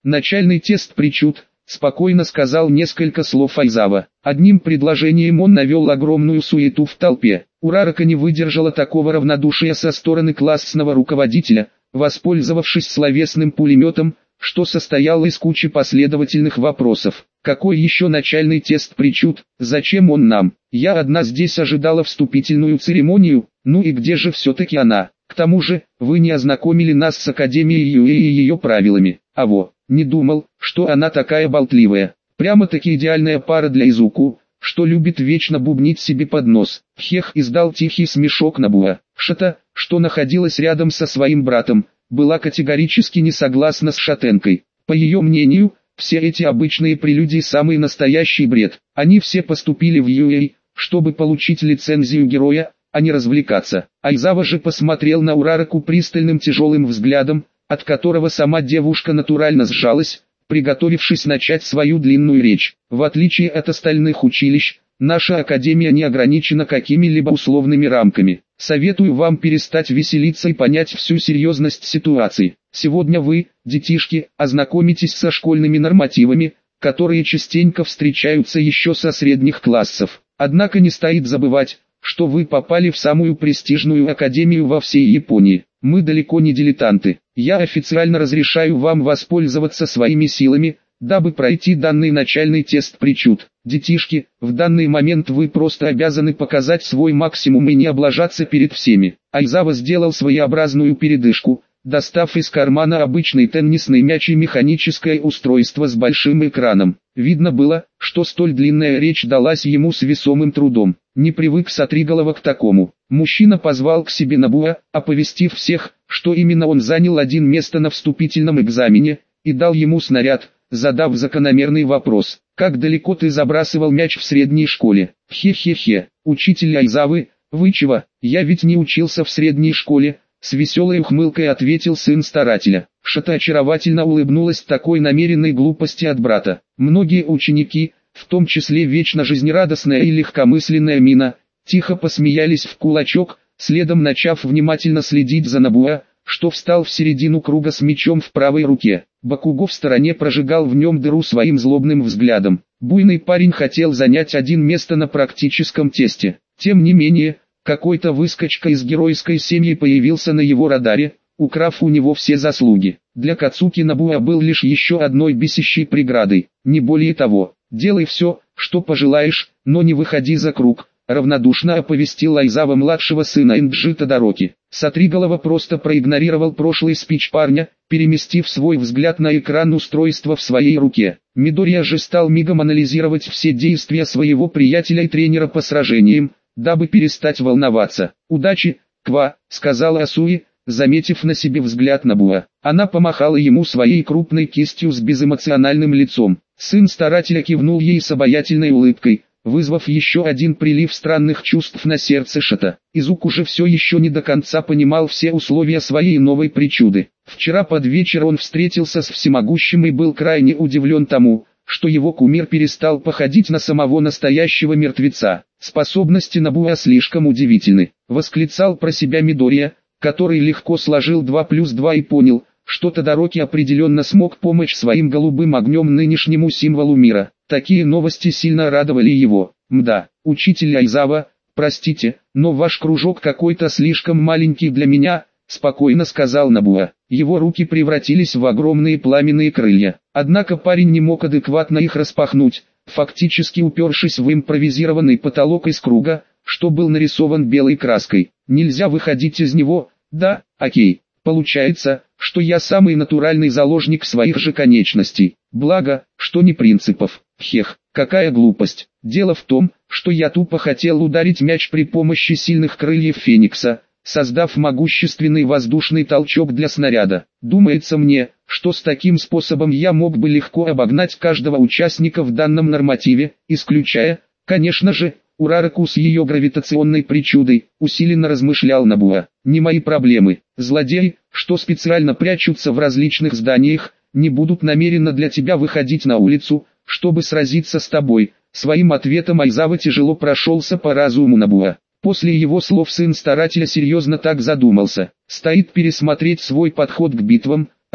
Начальный тест причуд, спокойно сказал несколько слов Айзава. Одним предложением он навел огромную суету в толпе. Урарака не выдержала такого равнодушия со стороны классного руководителя, воспользовавшись словесным пулеметом, что состояло из кучи последовательных вопросов. Какой еще начальный тест причуд, зачем он нам? Я одна здесь ожидала вступительную церемонию, ну и где же все-таки она? К тому же, вы не ознакомили нас с Академией Юэ и ее правилами. Не думал, что она такая болтливая. Прямо-таки идеальная пара для Изуку, что любит вечно бубнить себе под нос. Хех издал тихий смешок Набуа. Шата, что находилась рядом со своим братом, была категорически не согласна с шатенкой. По ее мнению, все эти обычные прелюдии самый настоящий бред. Они все поступили в Юэй, чтобы получить лицензию героя, а не развлекаться. Айзава же посмотрел на Урараку пристальным тяжелым взглядом, от которого сама девушка натурально сжалась, приготовившись начать свою длинную речь. В отличие от остальных училищ, наша академия не ограничена какими-либо условными рамками. Советую вам перестать веселиться и понять всю серьезность ситуации. Сегодня вы, детишки, ознакомитесь со школьными нормативами, которые частенько встречаются еще со средних классов. Однако не стоит забывать, что вы попали в самую престижную академию во всей Японии. Мы далеко не дилетанты. Я официально разрешаю вам воспользоваться своими силами, дабы пройти данный начальный тест причуд. Детишки, в данный момент вы просто обязаны показать свой максимум и не облажаться перед всеми. Айзава сделал своеобразную передышку, достав из кармана обычный теннисный мяч и механическое устройство с большим экраном. Видно было, что столь длинная речь далась ему с весомым трудом. Не привык Сатриголова к такому. Мужчина позвал к себе Набуа, оповестив всех, что именно он занял один место на вступительном экзамене, и дал ему снаряд, задав закономерный вопрос: «Как далеко ты забрасывал мяч в средней школе?» «Хе-хе-хе, учитель Айзавы, вы чего? Я ведь не учился в средней школе», — с веселой ухмылкой ответил сын старателя. Шата очаровательно улыбнулась такой намеренной глупости от брата. Многие ученики, в том числе вечно жизнерадостная и легкомысленная Мина, тихо посмеялись в кулачок, следом начав внимательно следить за Набуа, что встал в середину круга с мечом в правой руке. Бакуго в стороне прожигал в нем дыру своим злобным взглядом. Буйный парень хотел занять один место на практическом тесте. Тем не менее, какой-то выскочка из геройской семьи появился на его радаре, украв у него все заслуги. Для Кацуки Набуа был лишь еще одной бесящей преградой, не более того. «Делай все, что пожелаешь, но не выходи за круг», — равнодушно оповестил Айзава младшего сына Энджи Тодороки. Сатриголова просто проигнорировал прошлый спич парня, переместив свой взгляд на экран устройства в своей руке. Мидория же стал мигом анализировать все действия своего приятеля и тренера по сражениям, дабы перестать волноваться. «Удачи, Ква», — сказала Асуи, заметив на себе взгляд Набуа. Она помахала ему своей крупной кистью с безэмоциональным лицом. Сын старателя кивнул ей с обаятельной улыбкой, вызвав еще один прилив странных чувств на сердце Шата. Изуку же все еще не до конца понимал все условия своей новой причуды. Вчера под вечер он встретился с всемогущим и был крайне удивлен тому, что его кумир перестал походить на самого настоящего мертвеца. «Способности Набуа слишком удивительны», — восклицал про себя Мидория, который легко сложил 2 плюс 2 и понял, что Тодороки определенно смог помочь своим голубым огнем нынешнему символу мира. Такие новости сильно радовали его. «Мда, учитель Айзава, простите, но ваш кружок какой-то слишком маленький для меня», — спокойно сказал Набуа. Его руки превратились в огромные пламенные крылья. Однако парень не мог адекватно их распахнуть, фактически упершись в импровизированный потолок из круга, что был нарисован белой краской. «Нельзя выходить из него, да, окей. Получается, что я самый натуральный заложник своих же конечностей. Благо, что не принципов. Хех, какая глупость. Дело в том, что я тупо хотел ударить мяч при помощи сильных крыльев Феникса, создав могущественный воздушный толчок для снаряда. Думается мне, что с таким способом я мог бы легко обогнать каждого участника в данном нормативе, исключая, конечно же, Урараку с ее гравитационной причудой», — усиленно размышлял Набуа. «Не мои проблемы. Злодеи, что специально прячутся в различных зданиях, не будут намеренно для тебя выходить на улицу, чтобы сразиться с тобой». Своим ответом Айзава тяжело прошелся по разуму Набуа. После его слов сын старателя серьезно так задумался. Стоит пересмотреть свой подход к битвам,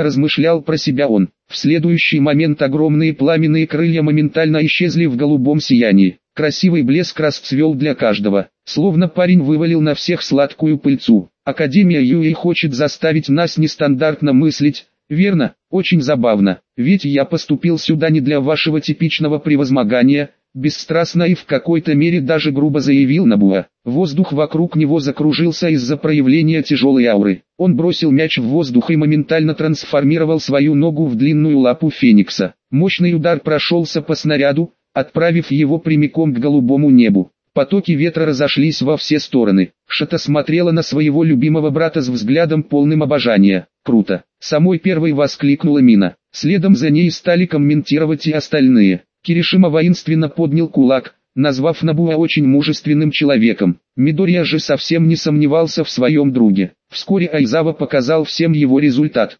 размышлял про себя он. В следующий момент огромные пламенные крылья моментально исчезли в голубом сиянии. Красивый блеск расцвел для каждого, словно парень вывалил на всех сладкую пыльцу. Академия Юэй хочет заставить нас нестандартно мыслить, верно? Очень забавно, ведь я поступил сюда не для вашего типичного превозмогания, бесстрастно и в какой-то мере даже грубо заявил Набуа. Воздух вокруг него закружился из-за проявления тяжелой ауры. Он бросил мяч в воздух и моментально трансформировал свою ногу в длинную лапу Феникса. Мощный удар прошелся по снаряду, отправив его прямиком к голубому небу. Потоки ветра разошлись во все стороны. Шата смотрела на своего любимого брата с взглядом полным обожания. «Круто!» Самой первой воскликнула Мина. Следом за ней стали комментировать и остальные. Киришима воинственно поднял кулак, назвав Набуа очень мужественным человеком. Мидория же совсем не сомневался в своем друге. Вскоре Айзава показал всем его результат.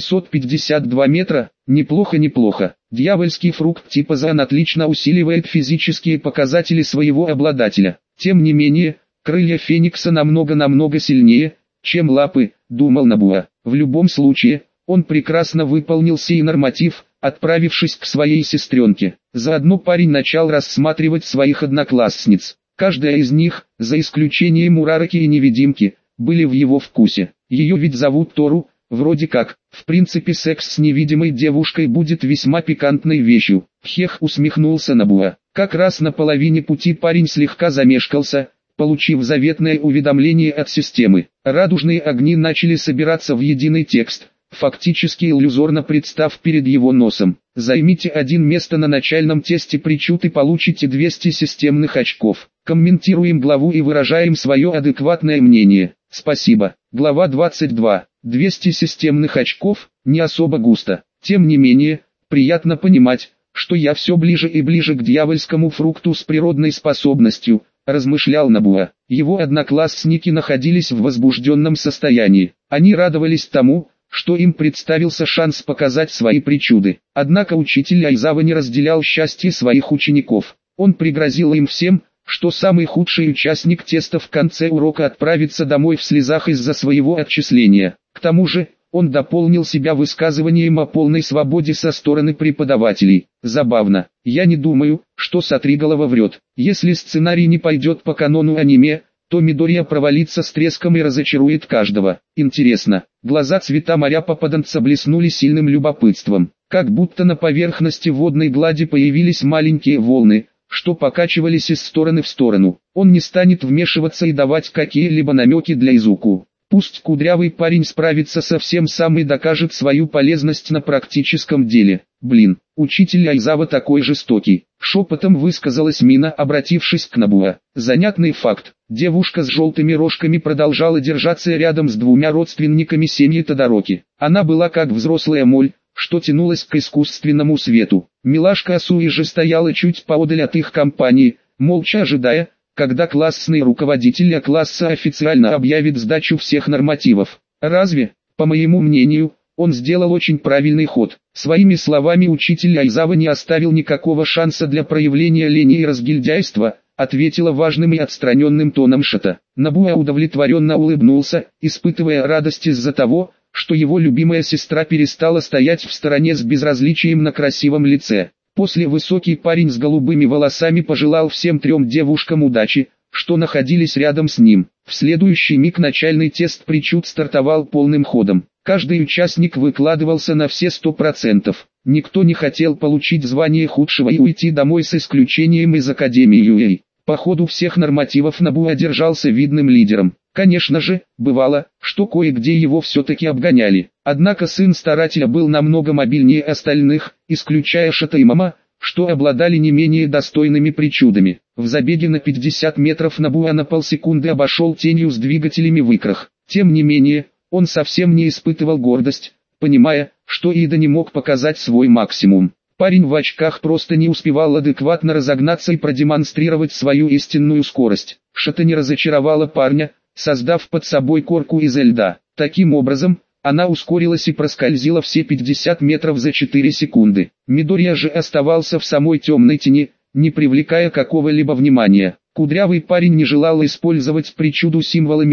752 метра, неплохо. Дьявольский фрукт типа Зан отлично усиливает физические показатели своего обладателя. Тем не менее, крылья Феникса намного сильнее, чем лапы, думал Набуа. В любом случае, он прекрасно выполнил сей норматив, отправившись к своей сестренке. Заодно парень начал рассматривать своих одноклассниц. Каждая из них, за исключением Урараки и Невидимки, были в его вкусе. Ее ведь зовут Тору, вроде как. В принципе, секс с невидимой девушкой будет весьма пикантной вещью. Хех, усмехнулся Набуа. Как раз на половине пути парень слегка замешкался, получив заветное уведомление от системы. Радужные огни начали собираться в единый текст, фактически иллюзорно представ перед его носом. Займите один место на начальном тесте причуд и получите 200 системных очков. Комментируем главу и выражаем свое адекватное мнение. Спасибо. Глава 22. 200 системных очков, не особо густо. Тем не менее, приятно понимать, что я все ближе и ближе к дьявольскому фрукту с природной способностью, размышлял Набуа. Его одноклассники находились в возбужденном состоянии. Они радовались тому, что им представился шанс показать свои причуды. Однако учитель Айзава не разделял счастье своих учеников. Он пригрозил им всем, что самый худший участник теста в конце урока отправится домой в слезах из-за своего отчисления. К тому же, он дополнил себя высказыванием о полной свободе со стороны преподавателей. Забавно. Я не думаю, что Сатриголова врет. Если сценарий не пойдет по канону аниме, то Мидория провалится с треском и разочарует каждого. Интересно. Глаза цвета моря попаданца блеснули сильным любопытством. Как будто на поверхности водной глади появились маленькие волны, что покачивались из стороны в сторону. Он не станет вмешиваться и давать какие-либо намеки для Изуку. Пусть кудрявый парень справится со всем сам и докажет свою полезность на практическом деле. Блин, учитель Айзава такой жестокий. Шепотом высказалась Мина, обратившись к Набуа. Занятный факт. Девушка с желтыми рожками продолжала держаться рядом с двумя родственниками семьи Тодороки. Она была как взрослая моль, что тянулась к искусственному свету. Милашка Асуи же стояла чуть поодаль от их компании, молча ожидая, когда классный руководитель класса официально объявит сдачу всех нормативов. Разве, по моему мнению, он сделал очень правильный ход. Своими словами учитель Айзава не оставил никакого шанса для проявления лени и разгильдяйства, ответила важным и отстраненным тоном Шата. Набуа удовлетворенно улыбнулся, испытывая радость из-за того, что его любимая сестра перестала стоять в стороне с безразличием на красивом лице. После высокий парень с голубыми волосами пожелал всем трем девушкам удачи, что находились рядом с ним. В следующий миг начальный тест причуд стартовал полным ходом. Каждый участник выкладывался на все 100%. Никто не хотел получить звание худшего и уйти домой с исключением из Академии Юэй. По ходу всех нормативов Набуа держался видным лидером. Конечно же, бывало, что кое-где его все-таки обгоняли. Однако сын старателя был намного мобильнее остальных, исключая Шата и Мама, что обладали не менее достойными причудами. В забеге на 50 метров Набуа на полсекунды обошел тенью с двигателями в икрах. Тем не менее, он совсем не испытывал гордость, понимая, что Ида не мог показать свой максимум. Парень в очках просто не успевал адекватно разогнаться и продемонстрировать свою истинную скорость. Шата не разочаровала парня, создав под собой корку из льда. Таким образом, она ускорилась и проскользила все 50 метров за 4 секунды. Мидория же оставался в самой темной тени, не привлекая какого-либо внимания. Кудрявый парень не желал использовать причуду символа мира,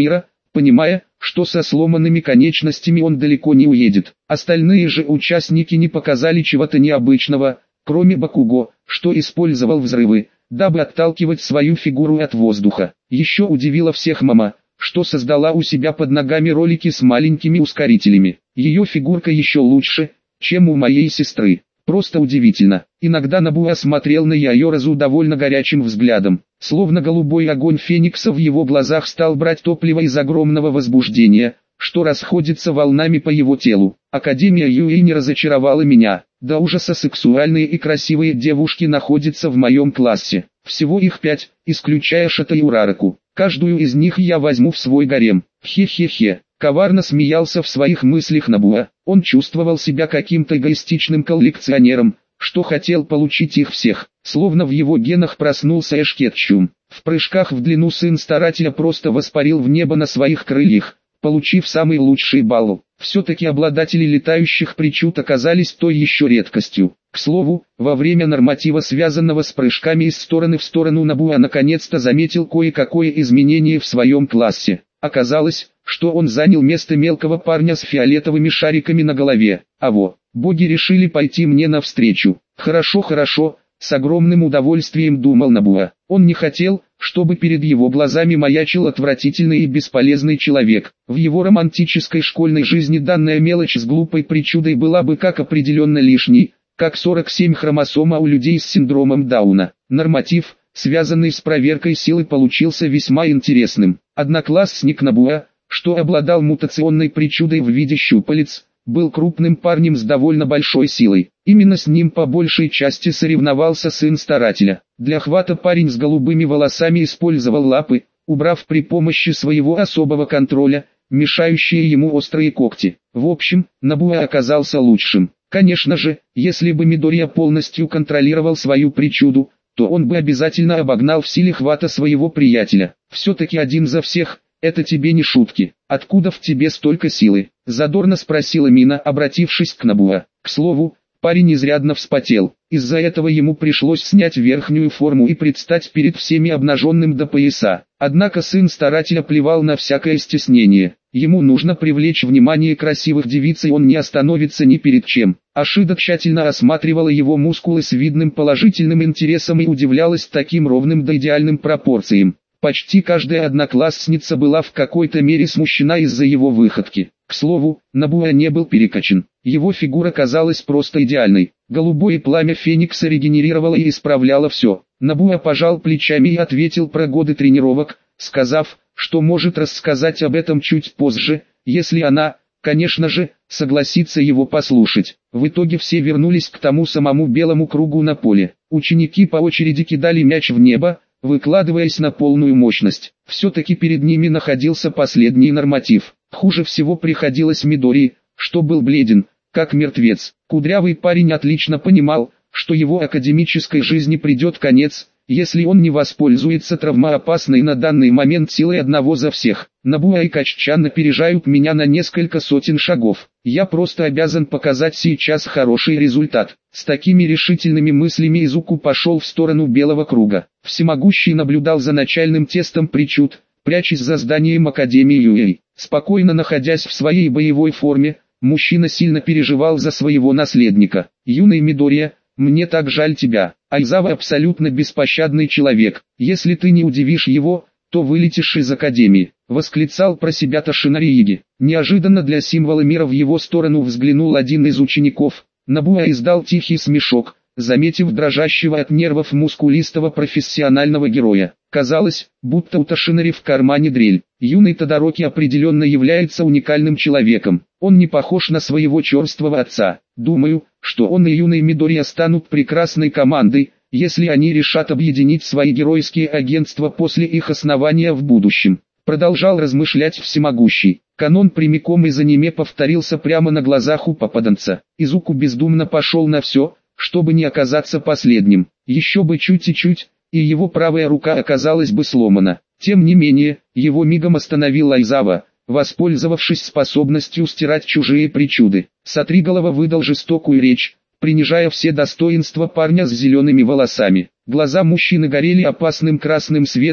понимая, что со сломанными конечностями он далеко не уедет. Остальные же участники не показали чего-то необычного, кроме Бакуго, что использовал взрывы, дабы отталкивать свою фигуру от воздуха. Еще удивило всех мама, что создала у себя под ногами ролики с маленькими ускорителями. Ее фигурка еще лучше, чем у моей сестры. Просто удивительно. Иногда Набуа смотрел на Яйоразу довольно горячим взглядом, словно голубой огонь феникса в его глазах стал брать топливо из огромного возбуждения, что расходится волнами по его телу. Академия Юэй не разочаровала меня. До ужаса сексуальные и красивые девушки находятся в моем классе. Всего их 5, исключая Шата и Урараку. Каждую из них я возьму в свой гарем. Хе-хе-хе. Коварно смеялся в своих мыслях Набуа. Он чувствовал себя каким-то эгоистичным коллекционером, что хотел получить их всех. Словно в его генах проснулся Эшкетчум. В прыжках в длину сын старателя просто воспарил в небо на своих крыльях, получив самый лучший балл. Все-таки обладатели летающих причуд оказались той еще редкостью. К слову, во время норматива, связанного с прыжками из стороны в сторону, Набуа наконец-то заметил кое-какое изменение в своем классе. Оказалось, что он занял место мелкого парня с фиолетовыми шариками на голове. Боги решили пойти мне навстречу. Хорошо, с огромным удовольствием думал Набуа. Он не хотел, чтобы перед его глазами маячил отвратительный и бесполезный человек. В его романтической школьной жизни данная мелочь с глупой причудой была бы как определенно лишней, как 47 хромосома у людей с синдромом Дауна. Норматив, связанный с проверкой силы, получился весьма интересным. Одноклассник Набуа, что обладал мутационной причудой в виде щупалец, был крупным парнем с довольно большой силой. Именно с ним по большей части соревновался сын старателя. Для хвата парень с голубыми волосами использовал лапы, убрав при помощи своего особого контроля, мешающие ему острые когти. В общем, Набуа оказался лучшим. Конечно же, если бы Мидория полностью контролировал свою причуду, то он бы обязательно обогнал в силе хвата своего приятеля. Все-таки один за всех. «Это тебе не шутки. Откуда в тебе столько силы?» – задорно спросила Мина, обратившись к Набуа. К слову, парень изрядно вспотел. Из-за этого ему пришлось снять верхнюю форму и предстать перед всеми обнаженным до пояса. Однако сын старателя плевал на всякое стеснение. Ему нужно привлечь внимание красивых девиц, и он не остановится ни перед чем. Ашида тщательно осматривала его мускулы с видным положительным интересом и удивлялась таким ровным до идеальным пропорциям. Почти каждая одноклассница была в какой-то мере смущена из-за его выходки. К слову, Набуа не был перекачан. Его фигура казалась просто идеальной. Голубое пламя феникса регенерировало и исправляло все. Набуа пожал плечами и ответил про годы тренировок, сказав, что может рассказать об этом чуть позже, если она, конечно же, согласится его послушать. В итоге все вернулись к тому самому белому кругу на поле. Ученики по очереди кидали мяч в небо, выкладываясь на полную мощность. Все-таки перед ними находился последний норматив. Хуже всего приходилось Мидории, что был бледен, как мертвец. Кудрявый парень отлично понимал, что его академической жизни придет конец, если он не воспользуется травмоопасной на данный момент силой одного за всех. Набуа и Каччан опережают меня на несколько сотен шагов. Я просто обязан показать сейчас хороший результат. С такими решительными мыслями Изуку пошел в сторону белого круга. Всемогущий наблюдал за начальным тестом причуд, прячась за зданием Академии Юэй. Спокойно находясь в своей боевой форме, мужчина сильно переживал за своего наследника. «Юный Мидория, мне так жаль тебя. Айзава абсолютно беспощадный человек. Если ты не удивишь его, то вылетишь из Академии», — восклицал про себя Тошинарииги. Неожиданно для символа мира в его сторону взглянул один из учеников. Набуа издал тихий смешок, заметив дрожащего от нервов мускулистого профессионального героя. Казалось, будто у Тошинари в кармане дрель. Юный Тодороки определенно является уникальным человеком. Он не похож на своего черствого отца. Думаю, что он и юный Мидория станут прекрасной командой, если они решат объединить свои геройские агентства после их основания в будущем. Продолжал размышлять всемогущий. Канон прямиком из аниме повторился прямо на глазах у попаданца. Изуку бездумно пошел на все, чтобы не оказаться последним. Еще бы чуть и чуть, и его правая рука оказалась бы сломана. Тем не менее, его мигом остановил Айзава, воспользовавшись способностью стирать чужие причуды. Сатриголова выдал жестокую речь, принижая все достоинства парня с зелеными волосами. Глаза мужчины горели опасным красным светом,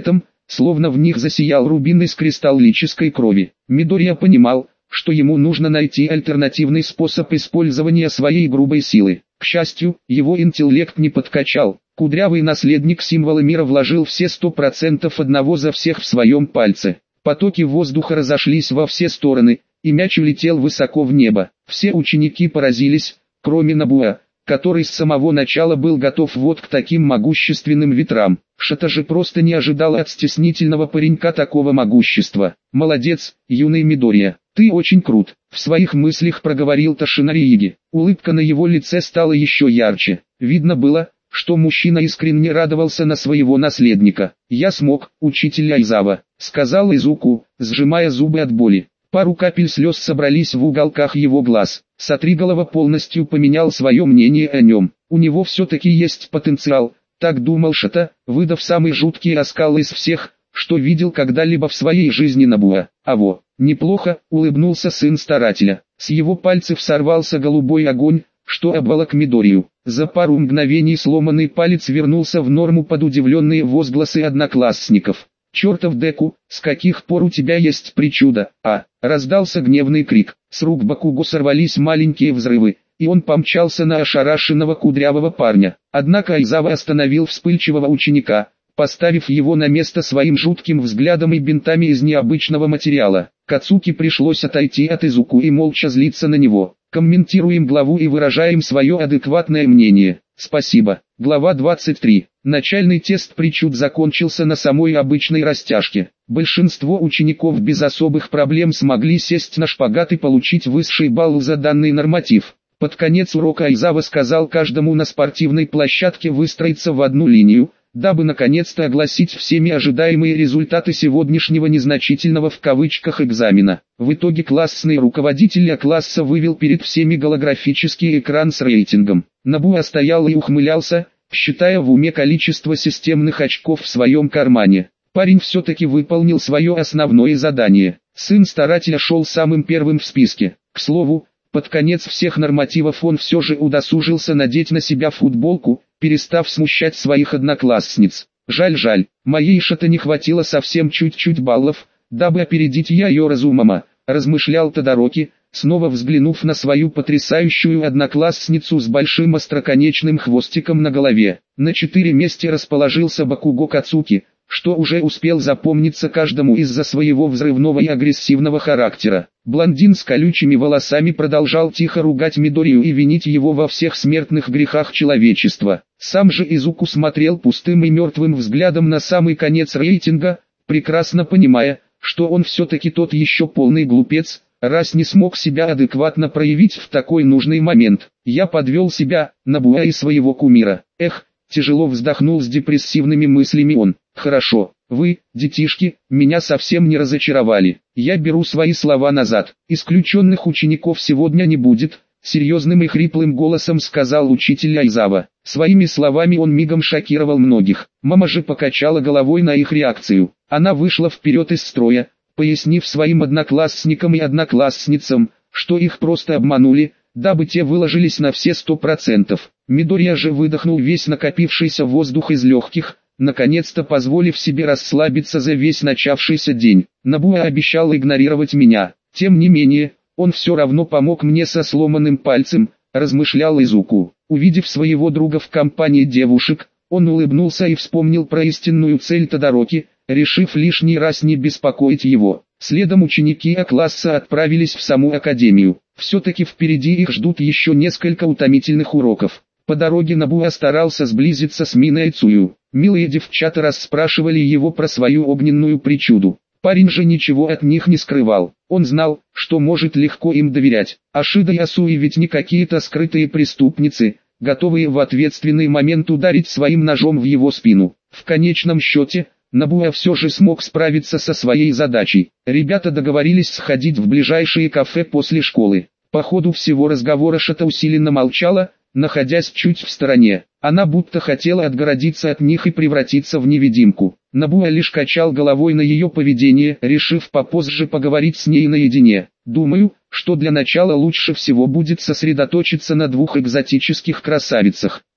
словно в них засиял рубин из кристаллической крови. Мидория понимал, что ему нужно найти альтернативный способ использования своей грубой силы. К счастью, его интеллект не подкачал. Кудрявый наследник символа мира вложил все 100% одного за всех в своем пальце. Потоки воздуха разошлись во все стороны, и мяч улетел высоко в небо. Все ученики поразились, кроме Набуа, который с самого начала был готов вот к таким могущественным ветрам. Шата же просто не ожидал от стеснительного паренька такого могущества. «Молодец, юный Мидория, ты очень крут», — в своих мыслях проговорил Тошинарииги. Улыбка на его лице стала еще ярче. Видно было, что мужчина искренне радовался на своего наследника. «Я смог, учитель Айзава», — сказал Изуку, сжимая зубы от боли. Пару капель слез собрались в уголках его глаз. Сатриголова полностью поменял свое мнение о нем. У него все-таки есть потенциал, так думал Шата, выдав самый жуткий оскал из всех, что видел когда-либо в своей жизни Набуа. «Аво, неплохо», — улыбнулся сын старателя. С его пальцев сорвался голубой огонь, что обволок Мидорию. За пару мгновений сломанный палец вернулся в норму под удивленные возгласы одноклассников. «Чертов Деку, с каких пор у тебя есть причуда?» Раздался гневный крик. С рук Бакуго сорвались маленькие взрывы, и он помчался на ошарашенного кудрявого парня. Однако Айзава остановил вспыльчивого ученика, поставив его на место своим жутким взглядом и бинтами из необычного материала. Кацуки пришлось отойти от Изуку и молча злиться на него. Комментируем главу и выражаем свое адекватное мнение. Спасибо. Глава 23. Начальный тест причуд закончился на самой обычной растяжке. Большинство учеников без особых проблем смогли сесть на шпагат и получить высший балл за данный норматив. Под конец урока Айзава сказал каждому на спортивной площадке выстроиться в одну линию, дабы наконец-то огласить всеми ожидаемые результаты сегодняшнего незначительного в кавычках экзамена. В итоге классный руководитель класса вывел перед всеми голографический экран с рейтингом. Набуа стоял и ухмылялся, считая в уме количество системных очков в своем кармане. Парень все-таки выполнил свое основное задание. Сын старателя шел самым первым в списке. К слову, под конец всех нормативов он все же удосужился надеть на себя футболку, перестав смущать своих одноклассниц. Жаль, моей Шата не хватило совсем чуть-чуть баллов, дабы опередить ее разумома, размышлял Тодороки, снова взглянув на свою потрясающую одноклассницу с большим остроконечным хвостиком на голове. На 4 месте расположился Бакуго Кацуки, что уже успел запомниться каждому из-за своего взрывного и агрессивного характера. Блондин с колючими волосами продолжал тихо ругать Мидорию и винить его во всех смертных грехах человечества. Сам же Изуку смотрел пустым и мертвым взглядом на самый конец рейтинга, прекрасно понимая, что он все-таки тот еще полный глупец, раз не смог себя адекватно проявить в такой нужный момент. «Я подвел себя, Набуа и своего кумира. Тяжело вздохнул с депрессивными мыслями он. «Хорошо, вы, детишки, меня совсем не разочаровали. Я беру свои слова назад. Исключенных учеников сегодня не будет», — серьезным и хриплым голосом сказал учитель Айзава. Своими словами он мигом шокировал многих. Мама же покачала головой на их реакцию. Она вышла вперед из строя, пояснив своим одноклассникам и одноклассницам, что их просто обманули, дабы те выложились на все 100%. Мидория же выдохнул весь накопившийся воздух из легких, наконец-то позволив себе расслабиться за весь начавшийся день. Набуа обещал игнорировать меня. Тем не менее, он все равно помог мне со сломанным пальцем, размышлял Изуку. Увидев своего друга в компании девушек, он улыбнулся и вспомнил про истинную цель Тодороки, решив лишний раз не беспокоить его. Следом ученики А-класса отправились в саму академию. Все-таки впереди их ждут еще несколько утомительных уроков. По дороге Набуа старался сблизиться с Миной Цую. Милые девчата расспрашивали его про свою огненную причуду. Парень же ничего от них не скрывал. Он знал, что может легко им доверять. Ашида и Асуи ведь не какие-то скрытые преступницы, готовые в ответственный момент ударить своим ножом в его спину. В конечном счете, Набуа все же смог справиться со своей задачей. Ребята договорились сходить в ближайшее кафе после школы. По ходу всего разговора Шата усиленно молчала, находясь чуть в стороне. Она будто хотела отгородиться от них и превратиться в невидимку. Набуа лишь качал головой на ее поведение, решив попозже поговорить с ней наедине. «Думаю, что для начала лучше всего будет сосредоточиться на 2 экзотических красавицах.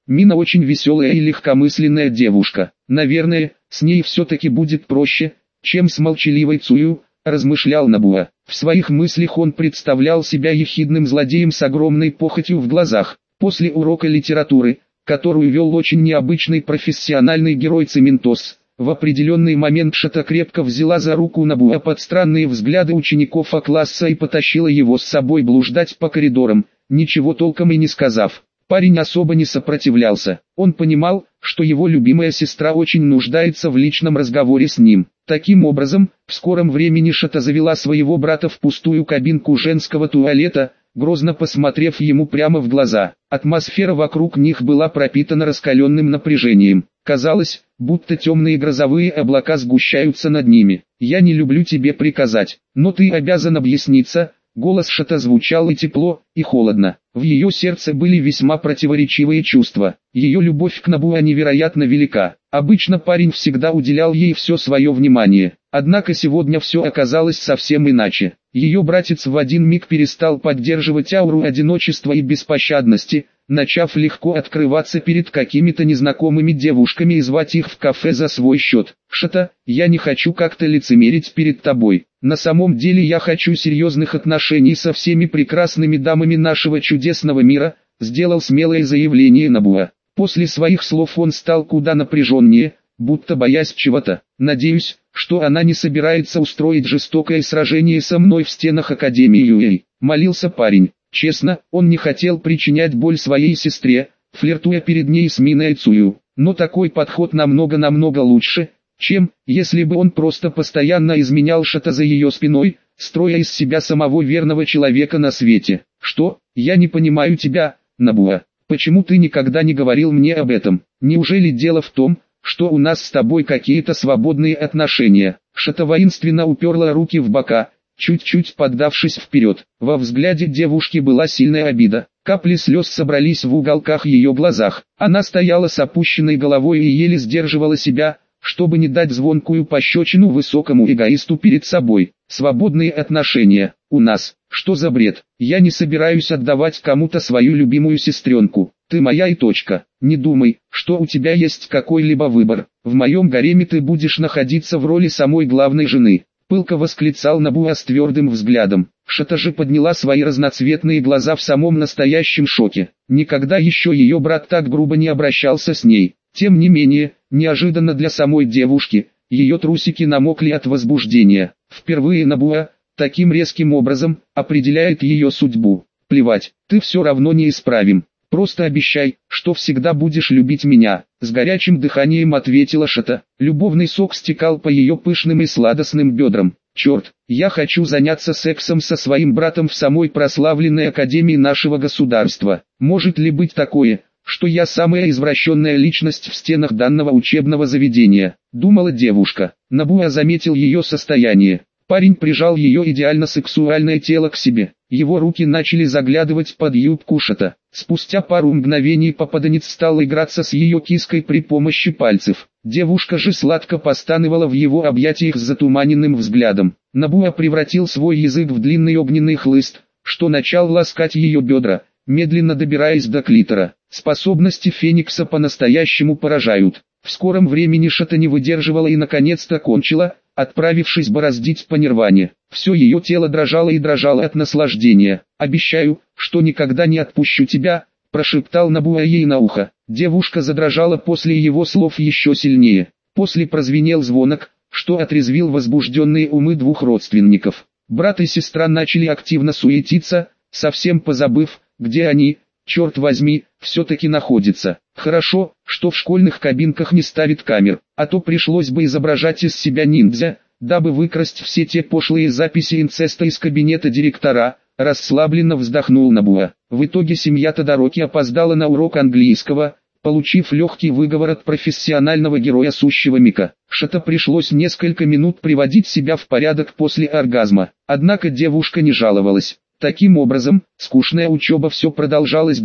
Мина очень веселая и легкомысленная девушка. Наверное, с ней все-таки будет проще, чем с молчаливой Цую, размышлял Набуа. В своих мыслях он представлял себя ехидным злодеем с огромной похотью в глазах. После урока литературы, которую вел очень необычный профессиональный герой Цементос, в определенный момент Шата крепко взяла за руку Набуа под странные взгляды учеников А-класса и потащила его с собой блуждать по коридорам, ничего толком и не сказав. Парень особо не сопротивлялся. Он понимал, что его любимая сестра очень нуждается в личном разговоре с ним. Таким образом, в скором времени Шата завела своего брата в пустую кабинку женского туалета, грозно посмотрев ему прямо в глаза. Атмосфера вокруг них была пропитана раскаленным напряжением. Казалось, будто темные грозовые облака сгущаются над ними. «Я не люблю тебе приказать, но ты обязан объясниться». Голос Шата звучал и тепло, и холодно. В ее сердце были весьма противоречивые чувства. Ее любовь к Набуа невероятно велика. Обычно парень всегда уделял ей все свое внимание. Однако сегодня все оказалось совсем иначе. Ее братец в один миг перестал поддерживать ауру одиночества и беспощадности, начав легко открываться перед какими-то незнакомыми девушками и звать их в кафе за свой счет. «Шата, я не хочу как-то лицемерить перед тобой. На самом деле я хочу серьезных отношений со всеми прекрасными дамами нашего чудесного мира», сделал смелое заявление Набуа. После своих слов он стал куда напряженнее, будто боясь чего-то. «Надеюсь, что она не собирается устроить жестокое сражение со мной в стенах Академии Юэй», молился парень. Честно, он не хотел причинять боль своей сестре, флиртуя перед ней с Миной Цую. Но такой подход намного лучше, чем, если бы он просто постоянно изменял Шата за ее спиной, строя из себя самого верного человека на свете. «Что? Я не понимаю тебя, Набуа. Почему ты никогда не говорил мне об этом? Неужели дело в том, что у нас с тобой какие-то свободные отношения?» Шата воинственно уперла руки в бока, чуть-чуть поддавшись вперед. Во взгляде девушки была сильная обида. Капли слез собрались в уголках ее глазах. Она стояла с опущенной головой и еле сдерживала себя, чтобы не дать звонкую пощечину высокому эгоисту перед собой. «Свободные отношения. У нас. Что за бред? Я не собираюсь отдавать кому-то свою любимую сестренку. Ты моя и точка. Не думай, что у тебя есть какой-либо выбор. В моем гареме ты будешь находиться в роли самой главной жены», пылко восклицал Набуа с твердым взглядом. Шата же подняла свои разноцветные глаза в самом настоящем шоке. Никогда еще ее брат так грубо не обращался с ней. Тем не менее, неожиданно для самой девушки, ее трусики намокли от возбуждения. Впервые Набуа, таким резким образом, определяет ее судьбу. «Плевать, ты все равно неисправим. Просто обещай, что всегда будешь любить меня», с горячим дыханием ответила Шата. Любовный сок стекал по ее пышным и сладостным бедрам. «Черт, я хочу заняться сексом со своим братом в самой прославленной академии нашего государства. Может ли быть такое, что я самая извращенная личность в стенах данного учебного заведения?» думала девушка. Набуа заметил ее состояние. Парень прижал ее идеально сексуальное тело к себе. Его руки начали заглядывать под юбку Шата. Спустя пару мгновений попаданец стал играться с ее киской при помощи пальцев. Девушка же сладко постанывала в его объятиях с затуманенным взглядом. Набуа превратил свой язык в длинный огненный хлыст, что начал ласкать ее бедра, медленно добираясь до клитора. Способности Феникса по-настоящему поражают. В скором времени Шата не выдерживала и наконец-то кончила, отправившись бороздить по нирване. Все ее тело дрожало и дрожало от наслаждения. «Обещаю, что никогда не отпущу тебя», прошептал Набуа ей на ухо. Девушка задрожала после его слов еще сильнее. После прозвенел звонок, что отрезвил возбужденные умы двух родственников. Брат и сестра начали активно суетиться, совсем позабыв, где они, черт возьми, все-таки находятся. Хорошо, что в школьных кабинках не ставит камер, а то пришлось бы изображать из себя ниндзя, дабы выкрасть все те пошлые записи инцеста из кабинета директора. Расслабленно вздохнул Набуа. В итоге семья Тодороки опоздала на урок английского, получив легкий выговор от профессионального героя сущего Мика. Шата пришлось несколько минут приводить себя в порядок после оргазма, однако девушка не жаловалась. Таким образом, скучная учеба все продолжалась.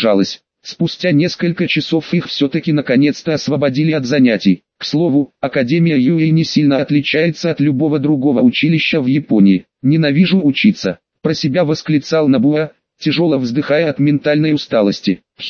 Спустя несколько часов их все-таки наконец-то освободили от занятий. К слову, Академия Юэй не сильно отличается от любого другого училища в Японии. «Ненавижу учиться», про себя восклицал Набуа, тяжело вздыхая от ментальной усталости. «Хех,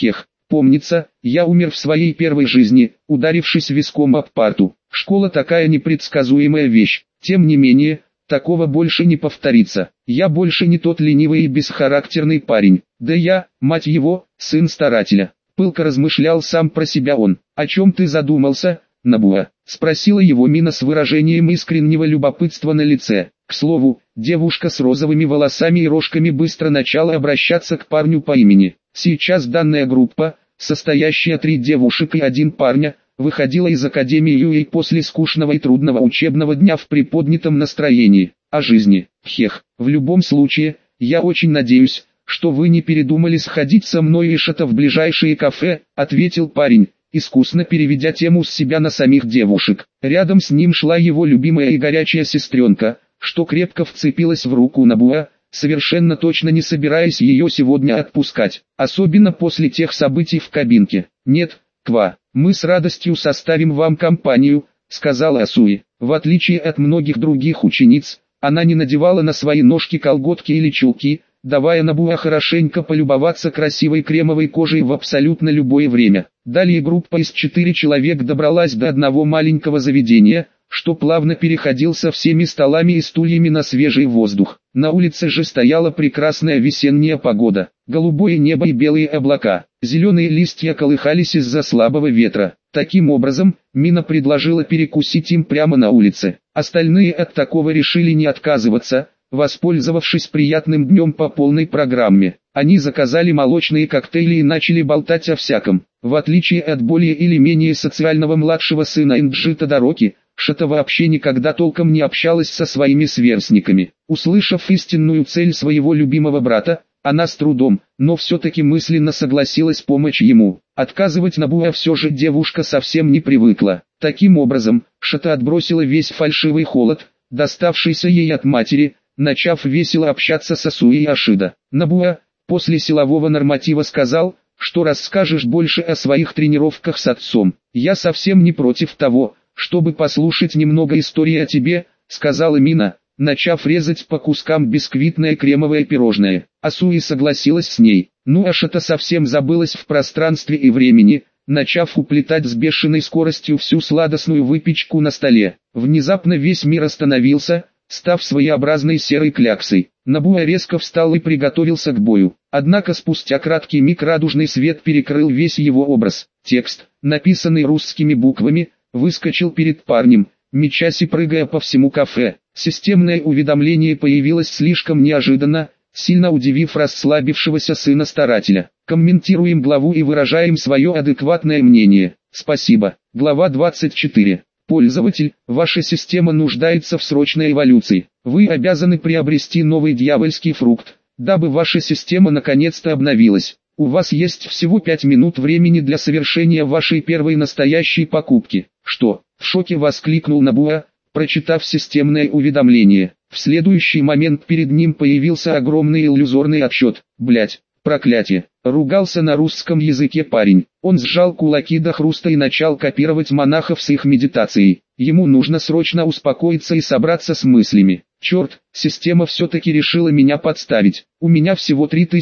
Помнится, я умер в своей первой жизни, ударившись виском об парту. Школа такая непредсказуемая вещь. Тем не менее, такого больше не повторится. Я больше не тот ленивый и бесхарактерный парень. Да я, мать его, сын старателя. Пылко размышлял сам про себя он. «О чем ты задумался, Набуа?» — спросила его Мина с выражением искреннего любопытства на лице. К слову, девушка с розовыми волосами и рожками быстро начала обращаться к парню по имени. Сейчас данная группа, состоящая 3 девушек и 1 парня, выходила из Академии Юэй после скучного и трудного учебного дня в приподнятом настроении. О жизни. Хех. В любом случае, я очень надеюсь, что вы не передумали сходить со мной Ишата в ближайшее кафе, ответил парень, искусно переведя тему с себя на самих девушек. Рядом с ним шла его любимая и горячая сестренка, что крепко вцепилась в руку Набуа, совершенно точно не собираясь ее сегодня отпускать, особенно после тех событий в кабинке. «Нет, Ква, мы с радостью составим вам компанию», — сказала Асуи. В отличие от многих других учениц, она не надевала на свои ножки колготки или чулки, давая Набуа хорошенько полюбоваться красивой кремовой кожей в абсолютно любое время. Далее группа из 4 человек добралась до одного маленького заведения, что плавно переходил со всеми столами и стульями на свежий воздух. На улице же стояла прекрасная весенняя погода, голубое небо и белые облака, зеленые листья колыхались из-за слабого ветра. Таким образом, Мина предложила перекусить им прямо на улице. Остальные от такого решили не отказываться, воспользовавшись приятным днем по полной программе. Они заказали молочные коктейли и начали болтать о всяком. В отличие от более или менее социального младшего сына Инджи Тодороки, Шата вообще никогда толком не общалась со своими сверстниками. Услышав истинную цель своего любимого брата, она с трудом, но все-таки мысленно согласилась помочь ему. Отказывать Набуа все же девушка совсем не привыкла. Таким образом, Шата отбросила весь фальшивый холод, доставшийся ей от матери, начав весело общаться с Асуи и Ашида. Набуа, после силового норматива сказал, что расскажешь больше о своих тренировках с отцом. «Я совсем не против того, чтобы послушать немного истории о тебе», — сказала Мина, начав резать по кускам бисквитное кремовое пирожное. Асуи согласилась с ней. Ну а Шата совсем забылась в пространстве и времени, начав уплетать с бешеной скоростью всю сладостную выпечку на столе. Внезапно весь мир остановился, став своеобразной серой кляксой. Набуа резко встал и приготовился к бою. Однако спустя краткий миг радужный свет перекрыл весь его образ. Текст, написанный русскими буквами, выскочил перед парнем, мечась и прыгая по всему кафе. Системное уведомление появилось слишком неожиданно, сильно удивив расслабившегося сына старателя. Комментируем главу и выражаем свое адекватное мнение. Спасибо. Глава 24. Пользователь, ваша система нуждается в срочной эволюции. Вы обязаны приобрести новый дьявольский фрукт, дабы ваша система наконец-то обновилась. У вас есть всего 5 минут времени для совершения вашей первой настоящей покупки. Что? В шоке воскликнул Набуа, прочитав системное уведомление. В следующий момент перед ним появился огромный иллюзорный отчет. Блять, проклятие. Ругался на русском языке парень. Он сжал кулаки до хруста и начал копировать монахов с их медитацией. Ему нужно срочно успокоиться и собраться с мыслями. Черт, система все-таки решила меня подставить. У меня всего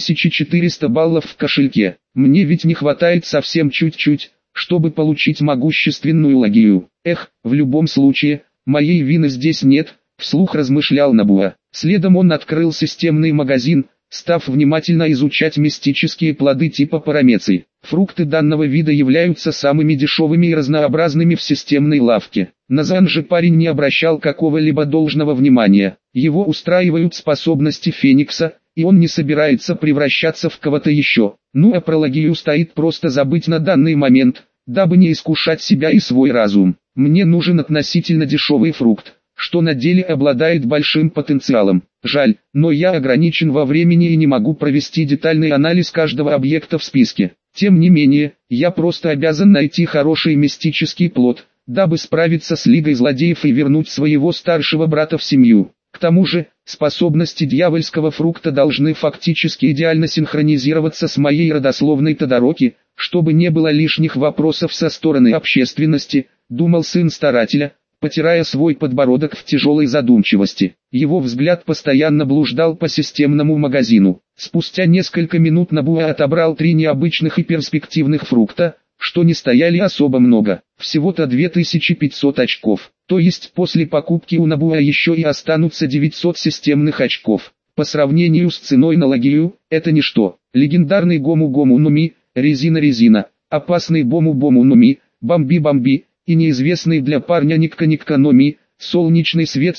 3400 баллов в кошельке. Мне ведь не хватает совсем чуть-чуть, чтобы получить могущественную логию. Эх, в любом случае, моей вины здесь нет, вслух размышлял Набуа. Следом он открыл системный магазин, став внимательно изучать мистические плоды типа парамеций. Фрукты данного вида являются самыми дешевыми и разнообразными в системной лавке. На Зан же парень не обращал какого-либо должного внимания. Его устраивают способности Феникса, и он не собирается превращаться в кого-то еще. Ну а про логию стоит просто забыть на данный момент, дабы не искушать себя и свой разум. Мне нужен относительно дешевый фрукт, что на деле обладает большим потенциалом. Жаль, но я ограничен во времени и не могу провести детальный анализ каждого объекта в списке. Тем не менее, я просто обязан найти хороший мистический плод, дабы справиться с Лигой Злодеев и вернуть своего старшего брата в семью. К тому же, способности дьявольского фрукта должны фактически идеально синхронизироваться с моей родословной Тодороки, чтобы не было лишних вопросов со стороны общественности, думал сын старателя, потирая свой подбородок в тяжелой задумчивости. Его взгляд постоянно блуждал по системному магазину. Спустя несколько минут Набуа отобрал 3 необычных и перспективных фрукта, что не стояли особо много, всего-то 2500 очков, то есть после покупки у Набуа еще и останутся 900 системных очков. По сравнению с ценой на Лагию, это ничто. Легендарный Гому-Гому Номи, Резина-Резина, опасный Бому-Бому Номи, Бамби-Бамби, и неизвестный для парня Никка-Никка Номи, Солнечный Свет.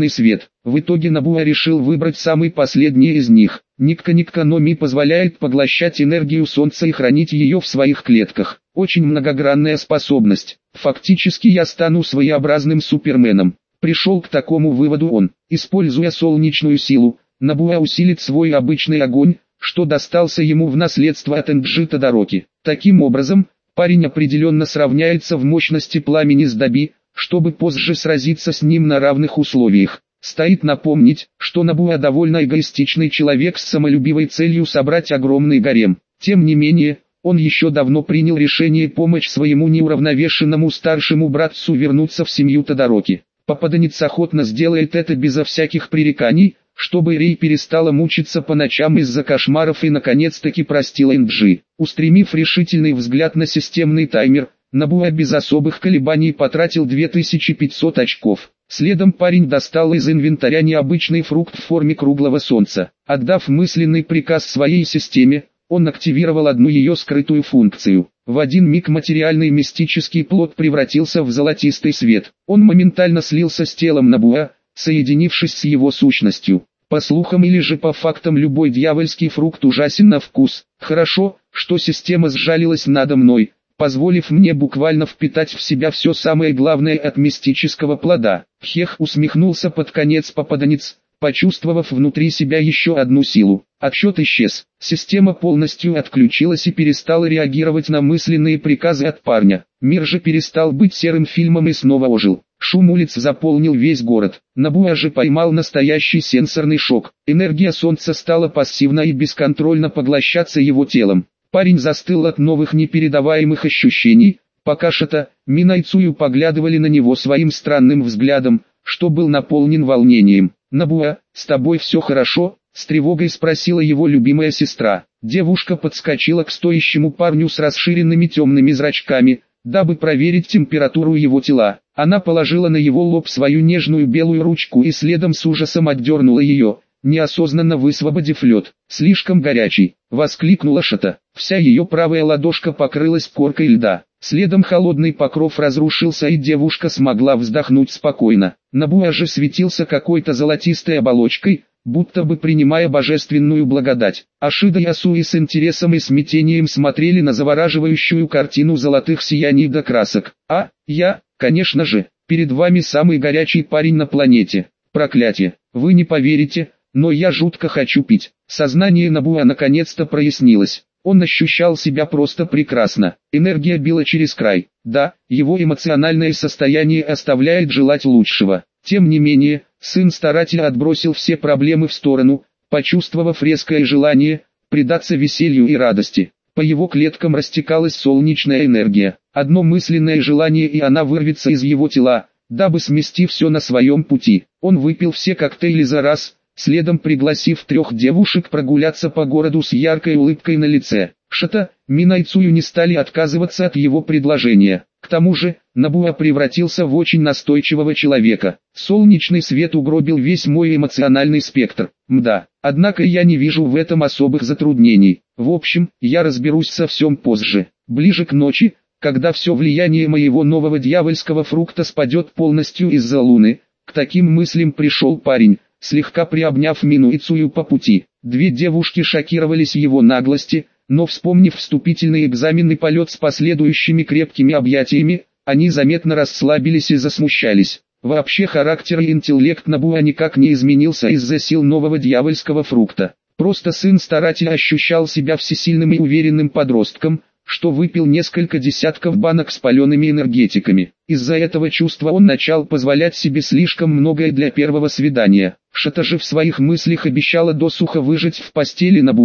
В итоге Набуа решил выбрать самый последний из них. Никка-Никка Номи позволяет поглощать энергию солнца и хранить ее в своих клетках. Очень многогранная способность. Фактически я стану своеобразным суперменом. Пришел к такому выводу он. Используя солнечную силу, Набуа усилит свой обычный огонь, что достался ему в наследство от Энджи Тодороки. Таким образом, парень определенно сравняется в мощности пламени с Даби, чтобы позже сразиться с ним на равных условиях. Стоит напомнить, что Набуа довольно эгоистичный человек с самолюбивой целью собрать огромный гарем. Тем не менее, он еще давно принял решение помочь своему неуравновешенному старшему братцу вернуться в семью Тодороки. Попаданец охотно сделает это безо всяких пререканий, чтобы Рей перестала мучиться по ночам из-за кошмаров и наконец-таки простила Энджи. Устремив решительный взгляд на системный таймер, Набуа без особых колебаний потратил 2500 очков. Следом парень достал из инвентаря необычный фрукт в форме круглого солнца. Отдав мысленный приказ своей системе, он активировал одну ее скрытую функцию. В один миг материальный мистический плод превратился в золотистый свет. Он моментально слился с телом Набуа, соединившись с его сущностью. По слухам или же по фактам, любой дьявольский фрукт ужасен на вкус. Хорошо, что система сжалилась надо мной, позволив мне буквально впитать в себя все самое главное от мистического плода. Хех, усмехнулся под конец попаданец, почувствовав внутри себя еще одну силу. Отсчет исчез. Система полностью отключилась и перестала реагировать на мысленные приказы от парня. Мир же перестал быть серым фильмом и снова ожил. Шум улиц заполнил весь город. Набуа же поймал настоящий сенсорный шок. Энергия солнца стала пассивно и бесконтрольно поглощаться его телом. Парень застыл от новых непередаваемых ощущений, пока Шата, Минайцую поглядывали на него своим странным взглядом, что был наполнен волнением. «Набуа, с тобой все хорошо?» — с тревогой спросила его любимая сестра. Девушка подскочила к стоящему парню с расширенными темными зрачками, дабы проверить температуру его тела. Она положила на его лоб свою нежную белую ручку и следом с ужасом отдернула ее, неосознанно высвободив лед. «Слишком горячий!» — воскликнула Шата. Вся ее правая ладошка покрылась коркой льда. Следом холодный покров разрушился, и девушка смогла вздохнуть спокойно. Набуа же светился какой-то золотистой оболочкой, будто бы принимая божественную благодать. Ашида и Асуи с интересом и смятением смотрели на завораживающую картину золотых сияний до красок. «А, я, конечно же, перед вами самый горячий парень на планете. Проклятие, вы не поверите, но я жутко хочу пить». Сознание Набуа наконец-то прояснилось. Он ощущал себя просто прекрасно. Энергия била через край. Да, его эмоциональное состояние оставляет желать лучшего. Тем не менее, сын старательно отбросил все проблемы в сторону, почувствовав резкое желание предаться веселью и радости. По его клеткам растекалась солнечная энергия. Одно мысленное желание, и она вырвется из его тела, дабы смести все на своем пути. Он выпил все коктейли за раз, следом пригласив 3 девушек прогуляться по городу с яркой улыбкой на лице. Шата, Минайцую не стали отказываться от его предложения. К тому же, Набуа превратился в очень настойчивого человека. Солнечный свет угробил весь мой эмоциональный спектр. Мда. Однако я не вижу в этом особых затруднений. В общем, я разберусь со всем позже. Ближе к ночи, когда все влияние моего нового дьявольского фрукта спадет полностью из-за луны, к таким мыслям пришел парень, слегка приобняв Минуицую по пути. 2 девушки шокировались его наглости, но вспомнив вступительный экзамен и полет с последующими крепкими объятиями, они заметно расслабились и засмущались. Вообще характер и интеллект Набуа никак не изменился из-за сил нового дьявольского фрукта. Просто сын старательно ощущал себя всесильным и уверенным подростком, что выпил несколько десятков банок с палеными энергетиками. Из-за этого чувства он начал позволять себе слишком многое для первого свидания. Шата же в своих мыслях обещала досуха выжить в постели Набуа,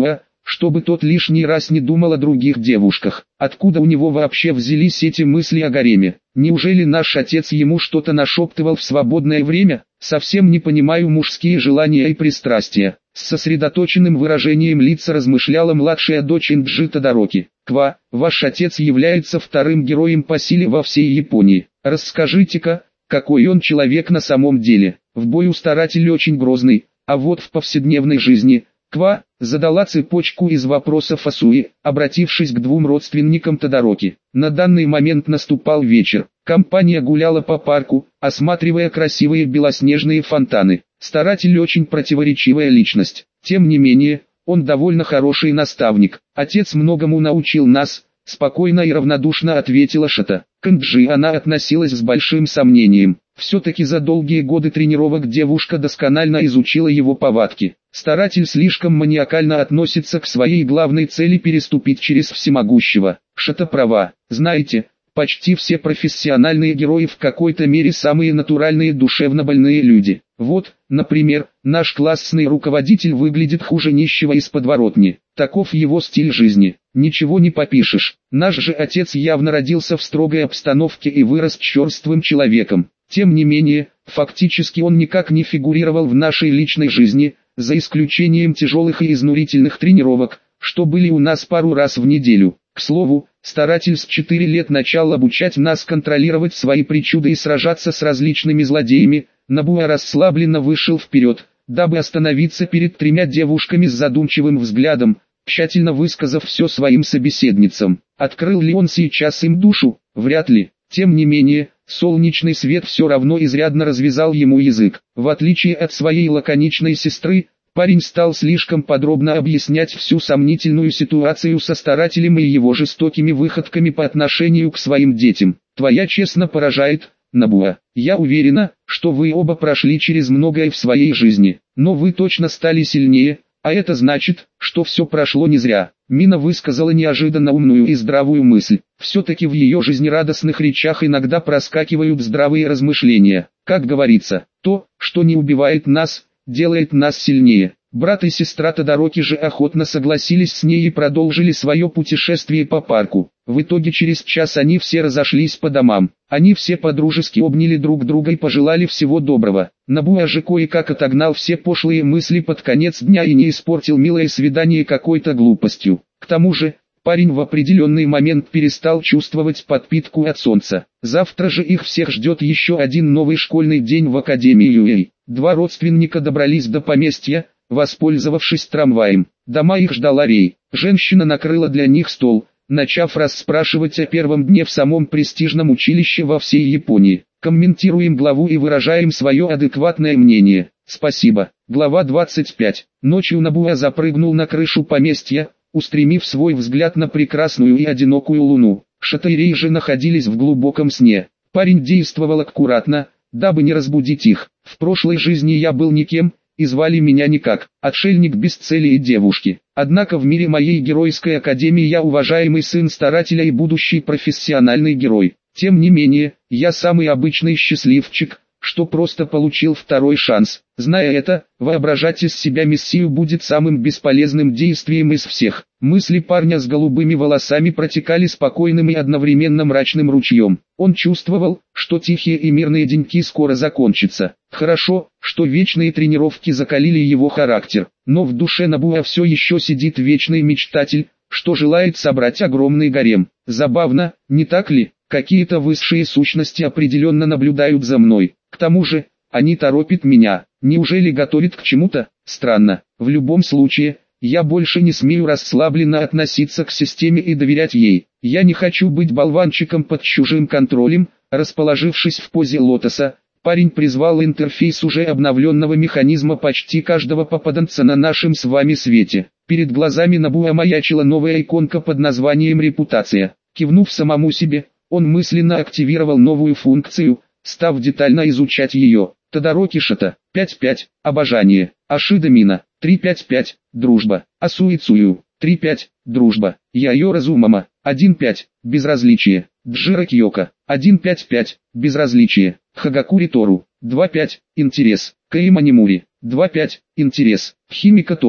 чтобы тот лишний раз не думал о других девушках. Откуда у него вообще взялись эти мысли о гареме? Неужели наш отец ему что-то нашептывал в свободное время? Совсем не понимаю мужские желания и пристрастия. С сосредоточенным выражением лица размышляла младшая дочь Инджи Тодороки. Ква, ваш отец является вторым героем по силе во всей Японии. Расскажите-ка, какой он человек на самом деле. В бою старатель очень грозный, а вот в повседневной жизни... Ква задала цепочку из вопросов Асуи, обратившись к двум родственникам Тодороки. На данный момент наступал вечер. Компания гуляла по парку, осматривая красивые белоснежные фонтаны. Старатель очень противоречивая личность. Тем не менее, он довольно хороший наставник. Отец многому научил нас, спокойно и равнодушно ответила Шата. К Инджи она относилась с большим сомнением. Все-таки за долгие годы тренировок девушка досконально изучила его повадки. Старатель слишком маниакально относится к своей главной цели переступить через всемогущего. Шата права. Знаете, почти все профессиональные герои в какой-то мере самые натуральные душевно больные люди. Вот, например, наш классный руководитель выглядит хуже нищего из подворотни. Таков его стиль жизни. Ничего не попишешь. Наш же отец явно родился в строгой обстановке и вырос черствым человеком. Тем не менее, фактически он никак не фигурировал в нашей личной жизни, за исключением тяжелых и изнурительных тренировок, что были у нас пару раз в неделю. К слову, старатель с 4 лет начал обучать нас контролировать свои причуды и сражаться с различными злодеями. Набуа расслабленно вышел вперед, дабы остановиться перед тремя девушками с задумчивым взглядом, тщательно высказав все своим собеседницам. Открыл ли он сейчас им душу? Вряд ли. Тем не менее, солнечный свет все равно изрядно развязал ему язык. В отличие от своей лаконичной сестры, парень стал слишком подробно объяснять всю сомнительную ситуацию со старателем и его жестокими выходками по отношению к своим детям. «Твоя честно поражает, Набуа. Я уверена, что вы оба прошли через многое в своей жизни, но вы точно стали сильнее, а это значит, что все прошло не зря». Мина высказала неожиданно умную и здравую мысль. Все-таки в ее жизнерадостных речах иногда проскакивают здравые размышления. Как говорится, то, что не убивает нас, делает нас сильнее. Брат и сестра Тодороки же охотно согласились с ней и продолжили свое путешествие по парку. В итоге через час они все разошлись по домам. Они все подружески обняли друг друга и пожелали всего доброго. Набуа же кое-как отогнал все пошлые мысли под конец дня и не испортил милое свидание какой-то глупостью. К тому же, парень в определенный момент перестал чувствовать подпитку от солнца. Завтра же их всех ждет еще один новый школьный день в Академии Юэй. Два родственника добрались до поместья, воспользовавшись трамваем. Дома их ждала Рей. Женщина накрыла для них стол, начав расспрашивать о первом дне в самом престижном училище во всей Японии. Комментируем главу и выражаем свое адекватное мнение. Спасибо. Глава 25. Ночью Набуа запрыгнул на крышу поместья, устремив свой взгляд на прекрасную и одинокую луну. Шата и Рей же находились в глубоком сне. Парень действовал аккуратно, дабы не разбудить их. В прошлой жизни я был никем, и звали меня никак, отшельник без цели и девушки. Однако в мире моей геройской академии я уважаемый сын старателя и будущий профессиональный герой. Тем не менее, я самый обычный счастливчик, что просто получил второй шанс. Зная это, воображать из себя мессию будет самым бесполезным действием из всех. Мысли парня с голубыми волосами протекали спокойным и одновременно мрачным ручьем. Он чувствовал, что тихие и мирные деньки скоро закончатся. Хорошо, что вечные тренировки закалили его характер, но в душе Набуа все еще сидит вечный мечтатель, что желает собрать огромный гарем. Забавно, не так ли? Какие-то высшие сущности определенно наблюдают за мной. К тому же, они торопят меня. Неужели готовят к чему-то? Странно. В любом случае, я больше не смею расслабленно относиться к системе и доверять ей. Я не хочу быть болванчиком под чужим контролем. Расположившись в позе лотоса, парень призвал интерфейс уже обновленного механизма почти каждого попаданца на нашем с вами свете. Перед глазами Набуа маячила новая иконка под названием «Репутация». Кивнув самому себе, он мысленно активировал новую функцию, став детально изучать ее. Тодороки Шата, 5-5, обожание. Ашида Мина, 3-5-5, дружба. Асуи Цую, 3-5, дружба. Яйо Разумама, 1-5, безразличие. Джира Кьёка, 1-5-5, безразличие. Хагакури Тору, 2-5, интерес. Каима Немури, 2-5, интерес. Химика Тога,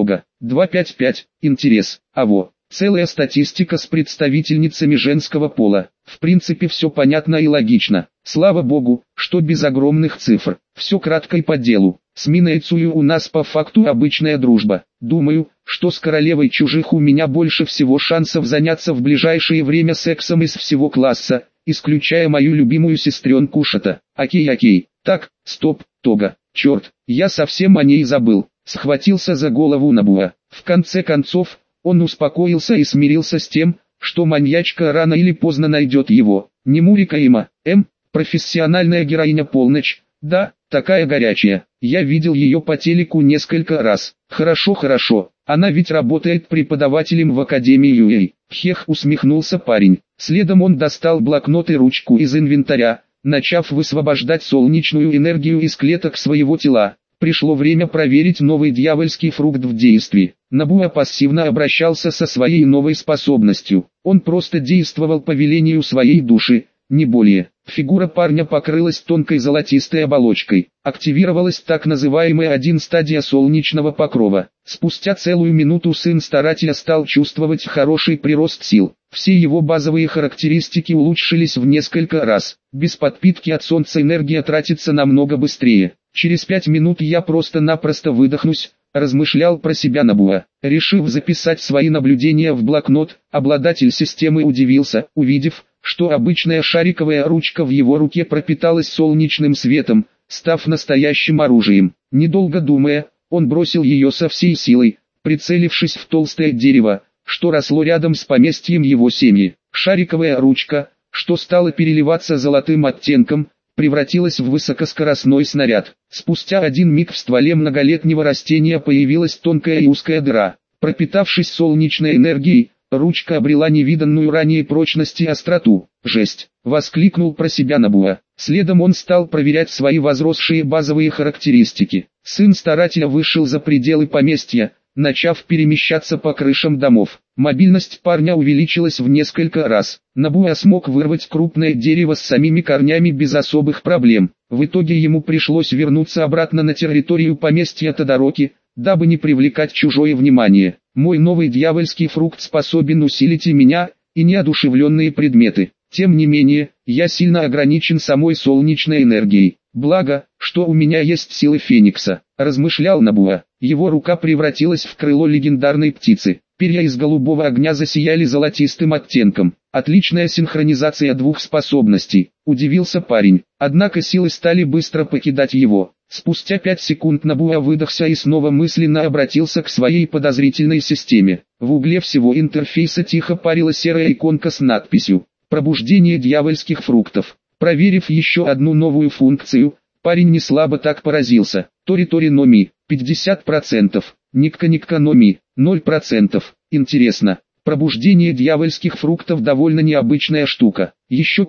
255. Интерес. Аво. Целая статистика с представительницами женского пола. В принципе все понятно и логично. Слава богу, что без огромных цифр. Все кратко и по делу. С Миной Цую у нас по факту обычная дружба. Думаю, что с королевой чужих у меня больше всего шансов заняться в ближайшее время сексом из всего класса, исключая мою любимую сестренку Шата. Окей. Так, стоп, Тога. Черт, я совсем о ней забыл. Схватился за голову Набуа. В конце концов, он успокоился и смирился с тем, что маньячка рано или поздно найдет его. Не Мурика Има, профессиональная героиня полночь, да, такая горячая. Я видел ее по телеку несколько раз. Хорошо, она ведь работает преподавателем в Академии Юэй. Хех, усмехнулся парень. Следом он достал блокнот и ручку из инвентаря, начав высвобождать солнечную энергию из клеток своего тела. Пришло время проверить новый дьявольский фрукт в действии. Набуа пассивно обращался со своей новой способностью. Он просто действовал по велению своей души, не более. Фигура парня покрылась тонкой золотистой оболочкой. Активировалась так называемая 1 стадия солнечного покрова. Спустя целую минуту сын старателя стал чувствовать хороший прирост сил. Все его базовые характеристики улучшились в несколько раз. Без подпитки от солнца энергия тратится намного быстрее. Через 5 минут я просто-напросто выдохнусь, размышлял про себя Набуа. Решив записать свои наблюдения в блокнот, обладатель системы удивился, увидев, что обычная шариковая ручка в его руке пропиталась солнечным светом, став настоящим оружием. Недолго думая, он бросил ее со всей силой, прицелившись в толстое дерево, что росло рядом с поместьем его семьи. Шариковая ручка, что стала переливаться золотым оттенком, превратилась в высокоскоростной снаряд. Спустя 1 миг в стволе многолетнего растения появилась тонкая и узкая дыра. Пропитавшись солнечной энергией, ручка обрела невиданную ранее прочность и остроту. «Жесть!» — воскликнул про себя Набуа. Следом он стал проверять свои возросшие базовые характеристики. Сын старателя вышел за пределы поместья, начав перемещаться по крышам домов. Мобильность парня увеличилась в несколько раз. Набуа смог вырвать крупное дерево с самими корнями без особых проблем. В итоге ему пришлось вернуться обратно на территорию поместья Тодороки, дабы не привлекать чужое внимание. Мой новый дьявольский фрукт способен усилить и меня, и неодушевленные предметы. Тем не менее, я сильно ограничен самой солнечной энергией. Благо, что у меня есть силы Феникса, размышлял Набуа. Его рука превратилась в крыло легендарной птицы. Перья из голубого огня засияли золотистым оттенком. Отличная синхронизация двух способностей, удивился парень. Однако силы стали быстро покидать его. Спустя 5 секунд Набуа выдохся и снова мысленно обратился к своей подозрительной системе. В угле всего интерфейса тихо парила серая иконка с надписью «Пробуждение дьявольских фруктов». Проверив еще одну новую функцию, парень не слабо так поразился. Тори-тори но ми, 50%, никка-никка но ми, 0%. Интересно, пробуждение дьявольских фруктов довольно необычная штука. Еще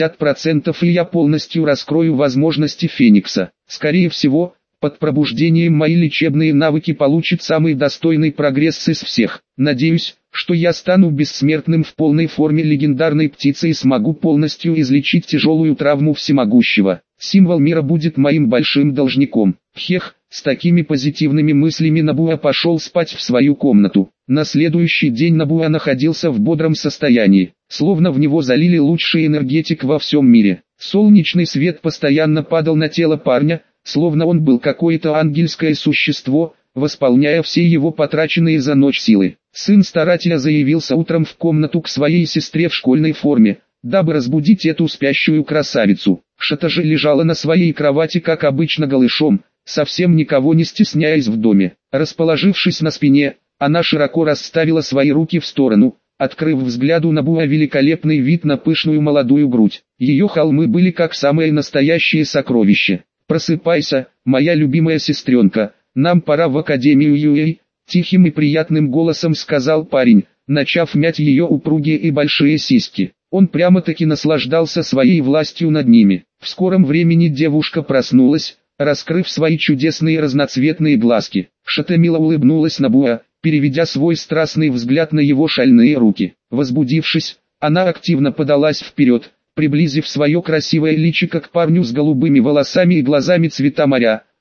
50% и я полностью раскрою возможности Феникса. Скорее всего, под пробуждением мои лечебные навыки получат самый достойный прогресс из всех. Надеюсь, что я стану бессмертным в полной форме легендарной птицы и смогу полностью излечить тяжелую травму всемогущего. Символ мира будет моим большим должником. Хех, с такими позитивными мыслями Набуа пошел спать в свою комнату. На следующий день Набуа находился в бодром состоянии, словно в него залили лучший энергетик во всем мире. Солнечный свет постоянно падал на тело парня, словно он был какое-то ангельское существо, восполняя все его потраченные за ночь силы. Сын старателя заявился утром в комнату к своей сестре в школьной форме, дабы разбудить эту спящую красавицу. Шата же лежала на своей кровати как обычно голышом, совсем никого не стесняясь в доме. Расположившись на спине, она широко расставила свои руки в сторону, открыв взгляду Набуа великолепный вид на пышную молодую грудь. Ее холмы были как самое настоящее сокровище. «Просыпайся, моя любимая сестренка, нам пора в Академию Юэй», — тихим и приятным голосом сказал парень, начав мять ее упругие и большие сиськи. Он прямо-таки наслаждался своей властью над ними. В скором времени девушка проснулась, раскрыв свои чудесные разноцветные глазки. Шата мило улыбнулась Набуа, переведя свой страстный взгляд на его шальные руки. Возбудившись, она активно подалась вперед, приблизив свое красивое личико к парню с голубыми волосами и глазами цвета моря,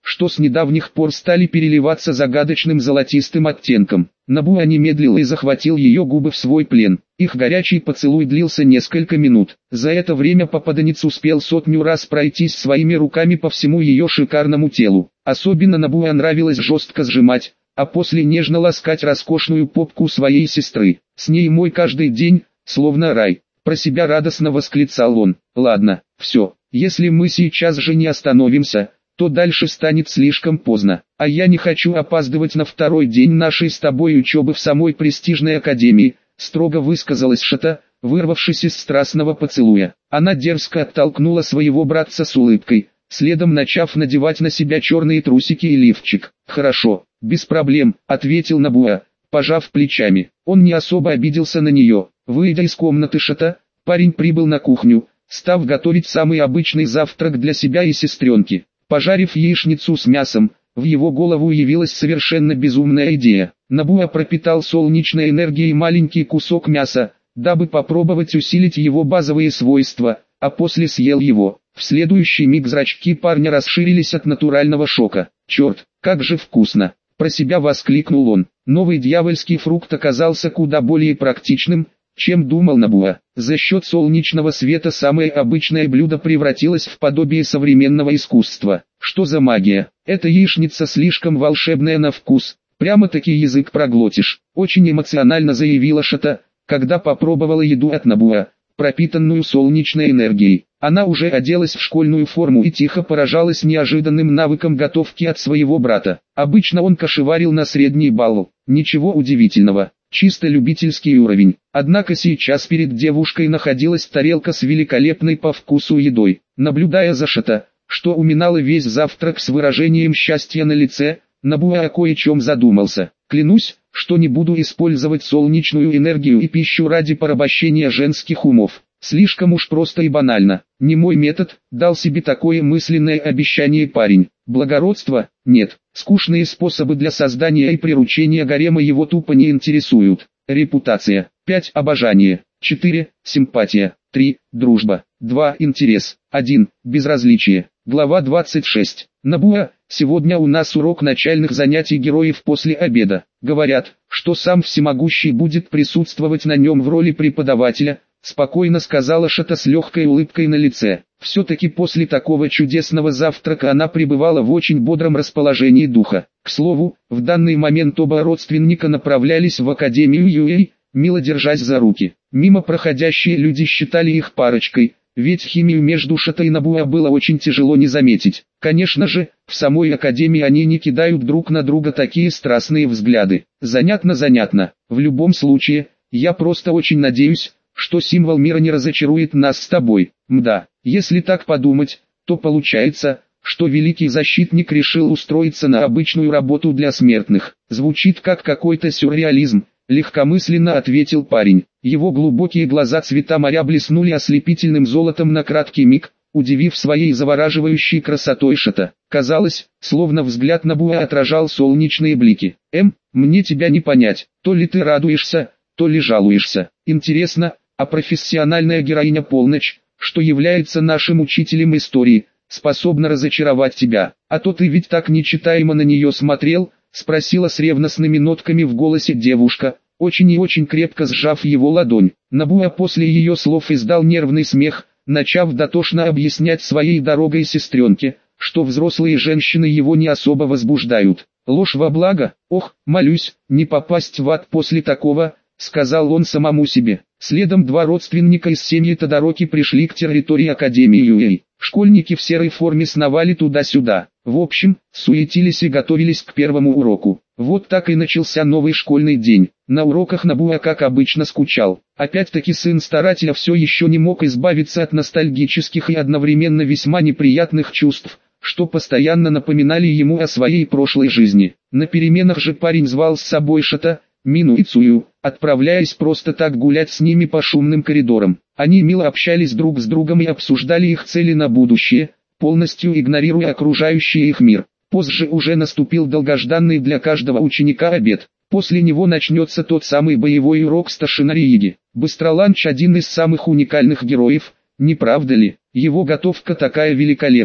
что с недавних пор стали переливаться загадочным золотистым оттенком. Набуа не медлил и захватил ее губы в свой плен. Их горячий поцелуй длился несколько минут. За это время попаданец успел 100 раз пройтись своими руками по всему ее шикарному телу. Особенно Набуа нравилось жестко сжимать, а после нежно ласкать роскошную попку своей сестры. «С ней мой каждый день, словно рай», — про себя радостно восклицал он. «Ладно, все, если мы сейчас же не остановимся, то дальше станет слишком поздно, а я не хочу опаздывать на второй день нашей с тобой учебы в самой престижной академии», — строго высказалась Шата, вырвавшись из страстного поцелуя. Она дерзко оттолкнула своего братца с улыбкой, следом начав надевать на себя черные трусики и лифчик. «Хорошо, без проблем», — ответил Набуа, пожав плечами. Он не особо обиделся на нее. Выйдя из комнаты Шата, парень прибыл на кухню, став готовить самый обычный завтрак для себя и сестренки. Пожарив яичницу с мясом, в его голову явилась совершенно безумная идея. Набуа пропитал солнечной энергией маленький кусок мяса, дабы попробовать усилить его базовые свойства, а после съел его. В следующий миг зрачки парня расширились от натурального шока. «Черт, как же вкусно!» — про себя воскликнул он. Новый дьявольский фрукт оказался куда более практичным, чем думал Набуа. За счет солнечного света самое обычное блюдо превратилось в подобие современного искусства. Что за магия? Эта яичница слишком волшебная на вкус, прямо-таки язык проглотишь. Очень эмоционально заявила Шата, когда попробовала еду от Набуа, пропитанную солнечной энергией. Она уже оделась в школьную форму и тихо поражалась неожиданным навыкам готовки от своего брата. Обычно он кошеварил на средний балл. Ничего удивительного. Чисто любительский уровень. Однако сейчас перед девушкой находилась тарелка с великолепной по вкусу едой. Наблюдая за Шата, что уминала весь завтрак с выражением счастья на лице, Набуа о кое-чем задумался. «Клянусь, что не буду использовать солнечную энергию и пищу ради порабощения женских умов. Слишком уж просто и банально. Не мой метод», — дал себе такое мысленное обещание парень. Благородство? Нет. Скучные способы для создания и приручения гарема его тупо не интересуют. Репутация. 5. Обожание. 4. Симпатия. 3. Дружба. 2. Интерес. 1. Безразличие. Глава 26. Набуа, сегодня у нас урок начальных занятий героев после обеда. Говорят, что сам всемогущий будет присутствовать на нем в роли преподавателя, спокойно сказала Шата с легкой улыбкой на лице. Все-таки после такого чудесного завтрака она пребывала в очень бодром расположении духа. К слову, в данный момент оба родственника направлялись в Академию Юэй, мило держась за руки. Мимо проходящие люди считали их парочкой, ведь химию между Шата и Набуа было очень тяжело не заметить. Конечно же, в самой Академии они не кидают друг на друга такие страстные взгляды. Занятно. В любом случае, я просто очень надеюсь, что символ мира не разочарует нас с тобой. Мда, если так подумать, то получается, что великий защитник решил устроиться на обычную работу для смертных. Звучит как какой-то сюрреализм, легкомысленно ответил парень. Его глубокие глаза цвета моря блеснули ослепительным золотом на краткий миг, удивив своей завораживающей красотой Шата. Казалось, словно взгляд Набуа отражал солнечные блики. Мне тебя не понять, то ли ты радуешься, то ли жалуешься. Интересно, а профессиональная героиня Полночь, что является нашим учителем истории, способна разочаровать тебя? А то ты ведь так нечитаемо на нее смотрел, спросила с ревностными нотками в голосе девушка, очень и очень крепко сжав его ладонь. Набуа после ее слов издал нервный смех, начав дотошно объяснять своей дорогой сестренке, что взрослые женщины его не особо возбуждают. Ложь во благо? Ох, молюсь, не попасть в ад после такого, сказал он самому себе. Следом два родственника из семьи Тодороки пришли к территории Академии Юэй. Школьники в серой форме сновали туда-сюда. В общем, суетились и готовились к первому уроку. Вот так и начался новый школьный день. На уроках Набуа как обычно скучал. Опять-таки сын старателя все еще не мог избавиться от ностальгических и одновременно весьма неприятных чувств, что постоянно напоминали ему о своей прошлой жизни. На переменах же парень звал с собой Шата, Мину и Цую, отправляясь просто так гулять с ними по шумным коридорам. Они мило общались друг с другом и обсуждали их цели на будущее, полностью игнорируя окружающий их мир. Позже уже наступил долгожданный для каждого ученика обед. После него начнется тот самый боевой урок старшины Риги. Быстроланч один из самых уникальных героев, не правда ли? Его готовка такая великолепная,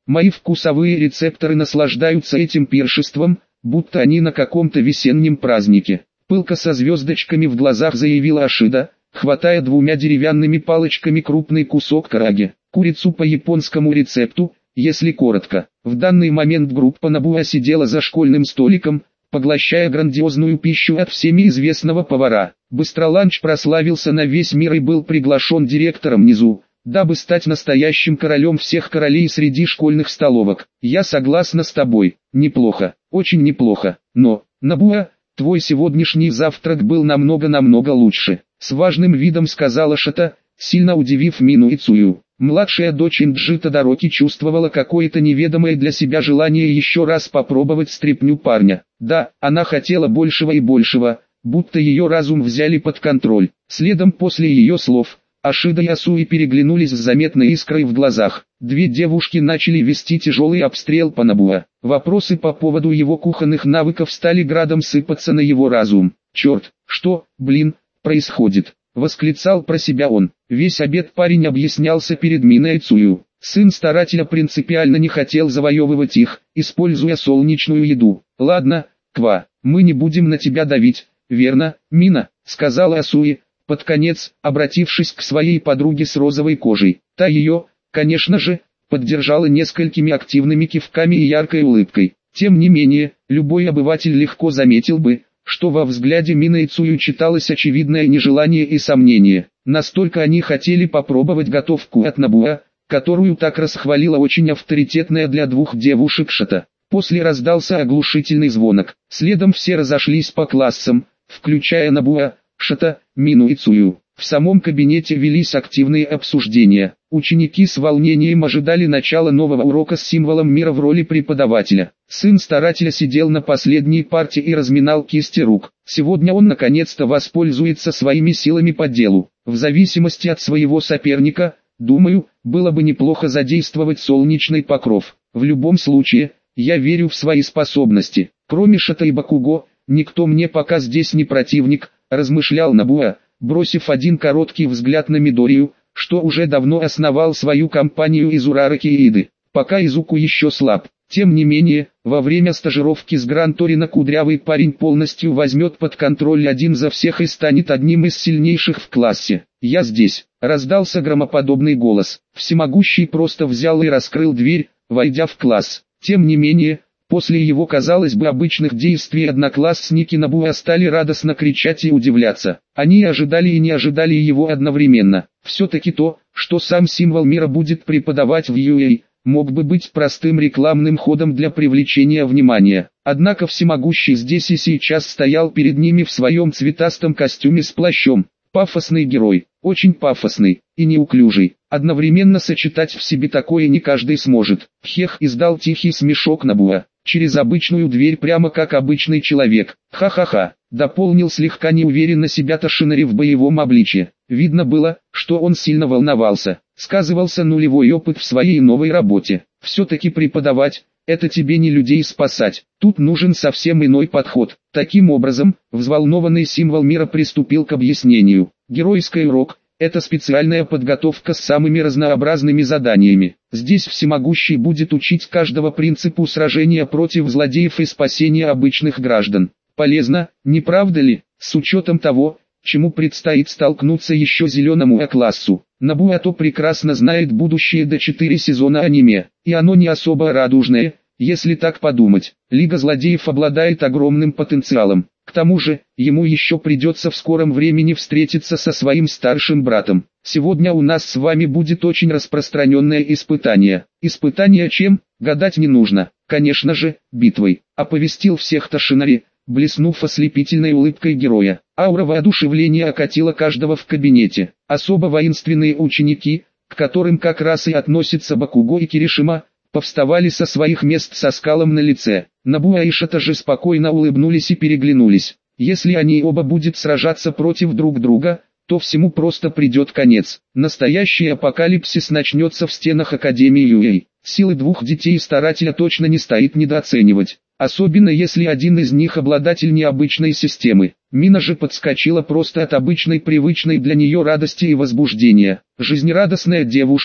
Мои вкусовые рецепторы наслаждаются этим пиршеством, будто они на каком-то весеннем празднике. Пылко со звездочками в глазах заявила Ашида, хватая двумя деревянными палочками крупный кусок караги. Курицу по японскому рецепту, если коротко. В данный момент группа Набуа сидела за школьным столиком, поглощая грандиозную пищу от всеми известного повара. Быстроланч прославился на весь мир и был приглашен директором Низу, дабы стать настоящим королем всех королей среди школьных столовок. Я согласна с тобой, неплохо, очень неплохо, но, Набуа, твой сегодняшний завтрак был намного лучше, с важным видом сказала Шата, сильно удивив Мину и Цую. Младшая дочь Инджи Тодороки чувствовала какое-то неведомое для себя желание еще раз попробовать стряпню парня. Да, она хотела большего и большего, будто ее разум взяли под контроль. Следом после ее слов, Ашида и Асуи переглянулись с заметной искрой в глазах. Две девушки начали вести тяжелый обстрел по Набуа. Вопросы по поводу его кухонных навыков стали градом сыпаться на его разум. «Черт, что, происходит?» — восклицал про себя он. Весь обед парень объяснялся перед Миной и Цую. Сын старателя принципиально не хотел завоевывать их, используя солнечную еду. «Ладно, Ква, мы не будем на тебя давить, верно, Мина?» — сказала Асуи, под конец, обратившись к своей подруге с розовой кожей. Та ее, конечно же, поддержала несколькими активными кивками и яркой улыбкой. Тем не менее, любой обыватель легко заметил бы, что во взгляде Мины и Цую читалось очевидное нежелание и сомнение. Настолько они хотели попробовать готовку от Набуа, которую так расхвалила очень авторитетная для двух девушек Шата. После раздался оглушительный звонок. Следом все разошлись по классам, включая Набуа, Шата, Мину и Цую. В самом кабинете велись активные обсуждения. Ученики с волнением ожидали начала нового урока с символом мира в роли преподавателя. Сын старателя сидел на последней парте и разминал кисти рук. Сегодня он наконец-то воспользуется своими силами по делу. В зависимости от своего соперника, думаю, было бы неплохо задействовать солнечный покров. В любом случае, я верю в свои способности. Кроме Шата и Бакуго, никто мне пока здесь не противник, размышлял Набуа, бросив один короткий взгляд на Мидорию, что уже давно основал свою компанию из Урараки и Иды. Пока Изуку еще слаб. Тем не менее, во время стажировки с Гран-Торино кудрявый парень полностью возьмет под контроль один за всех и станет одним из сильнейших в классе. «Я здесь», — раздался громоподобный голос. Всемогущий просто взял и раскрыл дверь, войдя в класс. Тем не менее, после его, казалось бы, обычных действий одноклассники Набуа стали радостно кричать и удивляться. Они ожидали и не ожидали его одновременно. Все-таки то, что сам символ мира будет преподавать в UA, мог бы быть простым рекламным ходом для привлечения внимания. Однако Всемогущий здесь и сейчас стоял перед ними в своем цветастом костюме с плащом. Пафосный герой, очень пафосный и неуклюжий. Одновременно сочетать в себе такое не каждый сможет. Хех издал тихий смешок Набуа. Через обычную дверь прямо как обычный человек. Ха-ха-ха, дополнил слегка неуверенно себя Тошинари в боевом обличье. Видно было, что он сильно волновался. Сказывался нулевой опыт в своей новой работе. Все-таки преподавать, это тебе не людей спасать. Тут нужен совсем иной подход. Таким образом, взволнованный символ мира приступил к объяснению. Геройский урок — это специальная подготовка с самыми разнообразными заданиями. Здесь Всемогущий будет учить каждого принципу сражения против злодеев и спасения обычных граждан. Полезно, не правда ли, с учетом того, чему предстоит столкнуться еще зеленому А-классу. Набуа то прекрасно знает будущее до 4 сезона аниме, и оно не особо радужное, если так подумать. Лига злодеев обладает огромным потенциалом. К тому же, ему еще придется в скором времени встретиться со своим старшим братом. Сегодня у нас с вами будет очень распространенное испытание. Испытание чем? Гадать не нужно. Конечно же, битвой. Оповестил всех Тошинари, блеснув ослепительной улыбкой героя. Аура воодушевления окатила каждого в кабинете. Особо воинственные ученики, к которым как раз и относятся Бакуго и Киришима, повставали со своих мест со скалом на лице. Набуа и Шата же спокойно улыбнулись и переглянулись. Если они оба будут сражаться против друг друга, то всему просто придет конец. Настоящий апокалипсис начнется в стенах Академии Юэй. Силы двух детей старателя точно не стоит недооценивать. Особенно если один из них обладатель необычной системы. Мина же подскочила просто от обычной привычной для нее радости и возбуждения. Жизнерадостная девушка,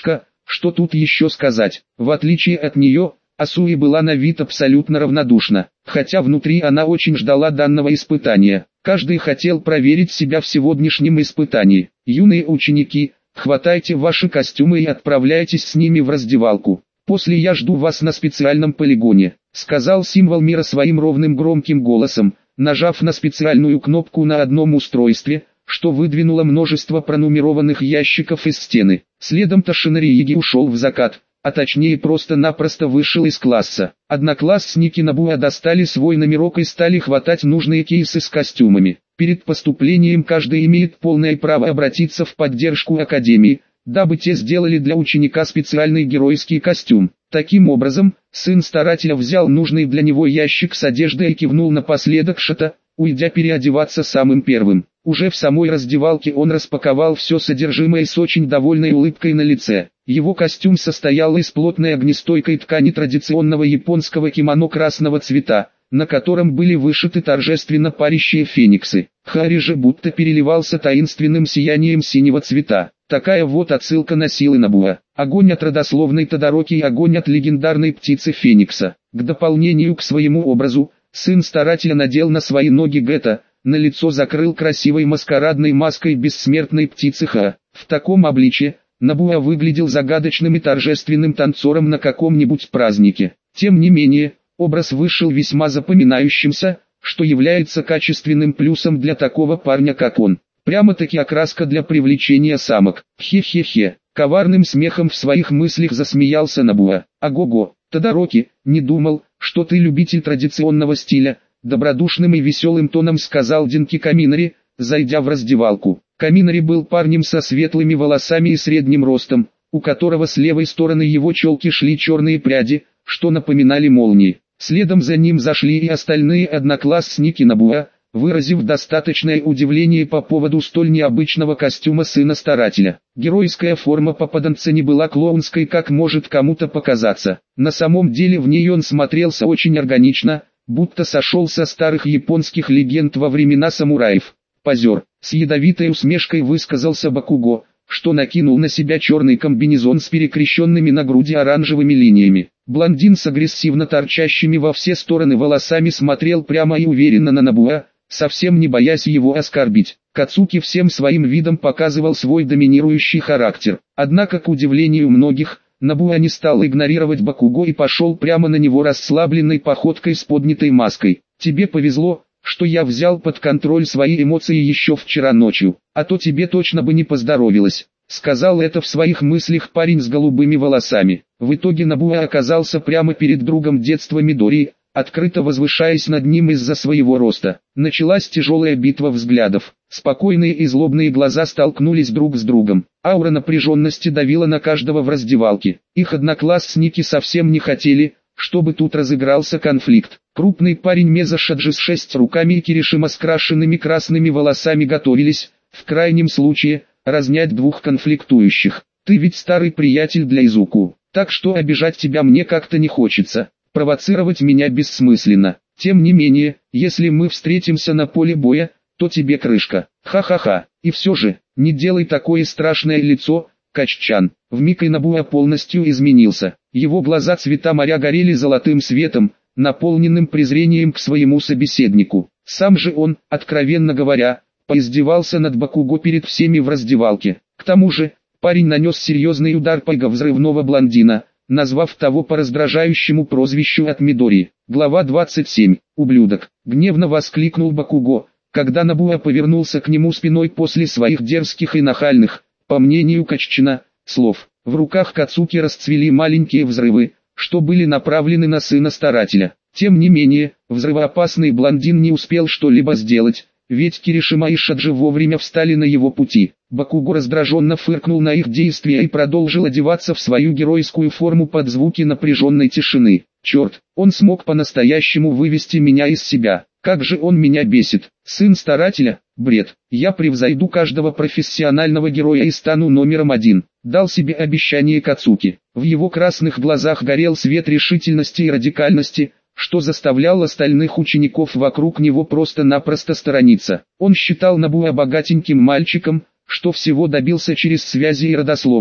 Что тут еще сказать? В отличие от нее, Асуи была на вид абсолютно равнодушна, хотя внутри она очень ждала данного испытания. Каждый хотел проверить себя в сегодняшнем испытании. Юные ученики, хватайте ваши костюмы и отправляйтесь с ними в раздевалку. После я жду вас на специальном полигоне, сказал символ мира своим ровным громким голосом, нажав на специальную кнопку на одном устройстве, что выдвинуло множество пронумерованных ящиков из стены. Следом Тошинорииги ушел в закат, а точнее просто-напросто вышел из класса. Одноклассники Набуя достали свой номерок и стали хватать нужные кейсы с костюмами. Перед поступлением каждый имеет полное право обратиться в поддержку Академии, дабы те сделали для ученика специальный геройский костюм. Таким образом, сын старателя взял нужный для него ящик с одеждой и кивнул напоследок Шата, уйдя переодеваться самым первым. Уже в самой раздевалке он распаковал все содержимое с очень довольной улыбкой на лице. Его костюм состоял из плотной огнестойкой ткани традиционного японского кимоно красного цвета, на котором были вышиты торжественно парящие фениксы. Хари же будто переливался таинственным сиянием синего цвета. Такая вот отсылка на силы Набуя. Огонь от родословной Тодороки и огонь от легендарной птицы Феникса. К дополнению к своему образу, сын старателя надел на свои ноги гетто, на лицо закрыл красивой маскарадной маской бессмертной птицы Ха. В таком обличье, Набуя выглядел загадочным и торжественным танцором на каком-нибудь празднике. Тем не менее, образ вышел весьма запоминающимся, что является качественным плюсом для такого парня как он. Прямо-таки окраска для привлечения самок. Хе-хе-хе. Коварным смехом в своих мыслях засмеялся Набуя. Ого-го, Тодороки, не думал, что ты любитель традиционного стиля. Добродушным и веселым тоном сказал Денки Каминари, зайдя в раздевалку. Каминари был парнем со светлыми волосами и средним ростом, у которого с левой стороны его челки шли черные пряди, что напоминали молнии. Следом за ним зашли и остальные одноклассники Набуя, выразив достаточное удивление по поводу столь необычного костюма сына старателя. Геройская форма попаданца не была клоунской, как может кому-то показаться. На самом деле в ней он смотрелся очень органично, будто сошел со старых японских легенд во времена самураев. Позер, с ядовитой усмешкой высказался Бакуго, что накинул на себя черный комбинезон с перекрещенными на груди оранжевыми линиями. Блондин с агрессивно торчащими во все стороны волосами смотрел прямо и уверенно на Набуя, совсем не боясь его оскорбить. Кацуки всем своим видом показывал свой доминирующий характер. Однако, к удивлению многих, Набуя не стал игнорировать Бакуго и пошел прямо на него расслабленной походкой с поднятой маской. «Тебе повезло, что я взял под контроль свои эмоции еще вчера ночью, а то тебе точно бы не поздоровилось», — сказал это в своих мыслях парень с голубыми волосами. В итоге Набуя оказался прямо перед другом детства Мидори, открыто возвышаясь над ним из-за своего роста. Началась тяжелая битва взглядов. Спокойные и злобные глаза столкнулись друг с другом. Аура напряженности давила на каждого в раздевалке. Их одноклассники совсем не хотели, чтобы тут разыгрался конфликт. Крупный парень Мезошаджи с 6 руками и Киришима с крашенными красными волосами готовились, в крайнем случае, разнять двух конфликтующих. «Ты ведь старый приятель для Изуку, так что обижать тебя мне как-то не хочется. Провоцировать меня бессмысленно. Тем не менее, если мы встретимся на поле боя, то тебе крышка. Ха-ха-ха. И все же, не делай такое страшное лицо, Каччан». Вмиг и Набуя полностью изменился. Его глаза цвета моря горели золотым светом, наполненным презрением к своему собеседнику. Сам же он, откровенно говоря, поиздевался над Бакуго перед всеми в раздевалке. К тому же, парень нанес серьезный удар по эго взрывного блондина, назвав того по раздражающему прозвищу от Мидори. Глава 27. «Ублюдок!» — гневно воскликнул Бакуго, когда Набуя повернулся к нему спиной после своих дерзких и нахальных, по мнению Каччина, слов. В руках Кацуки расцвели маленькие взрывы, что были направлены на сына старателя. Тем не менее, взрывоопасный блондин не успел что-либо сделать, ведь Киришима и Шаджи вовремя встали на его пути. Бакуго раздраженно фыркнул на их действия и продолжил одеваться в свою геройскую форму под звуки напряженной тишины. «Черт, он смог по-настоящему вывести меня из себя. Как же он меня бесит. Сын старателя, бред. Я превзойду каждого профессионального героя и стану номером 1. Дал себе обещание Кацуки. В его красных глазах горел свет решительности и радикальности, что заставлял остальных учеников вокруг него просто-напросто сторониться. Он считал Набуя богатеньким мальчиком, что всего добился через связи и родословную.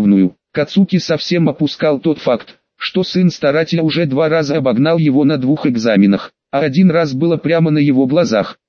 Кацуки совсем опускал тот факт, что сын старателя уже 2 раза обогнал его на 2 экзаменах, а 1 раз было прямо на его глазах.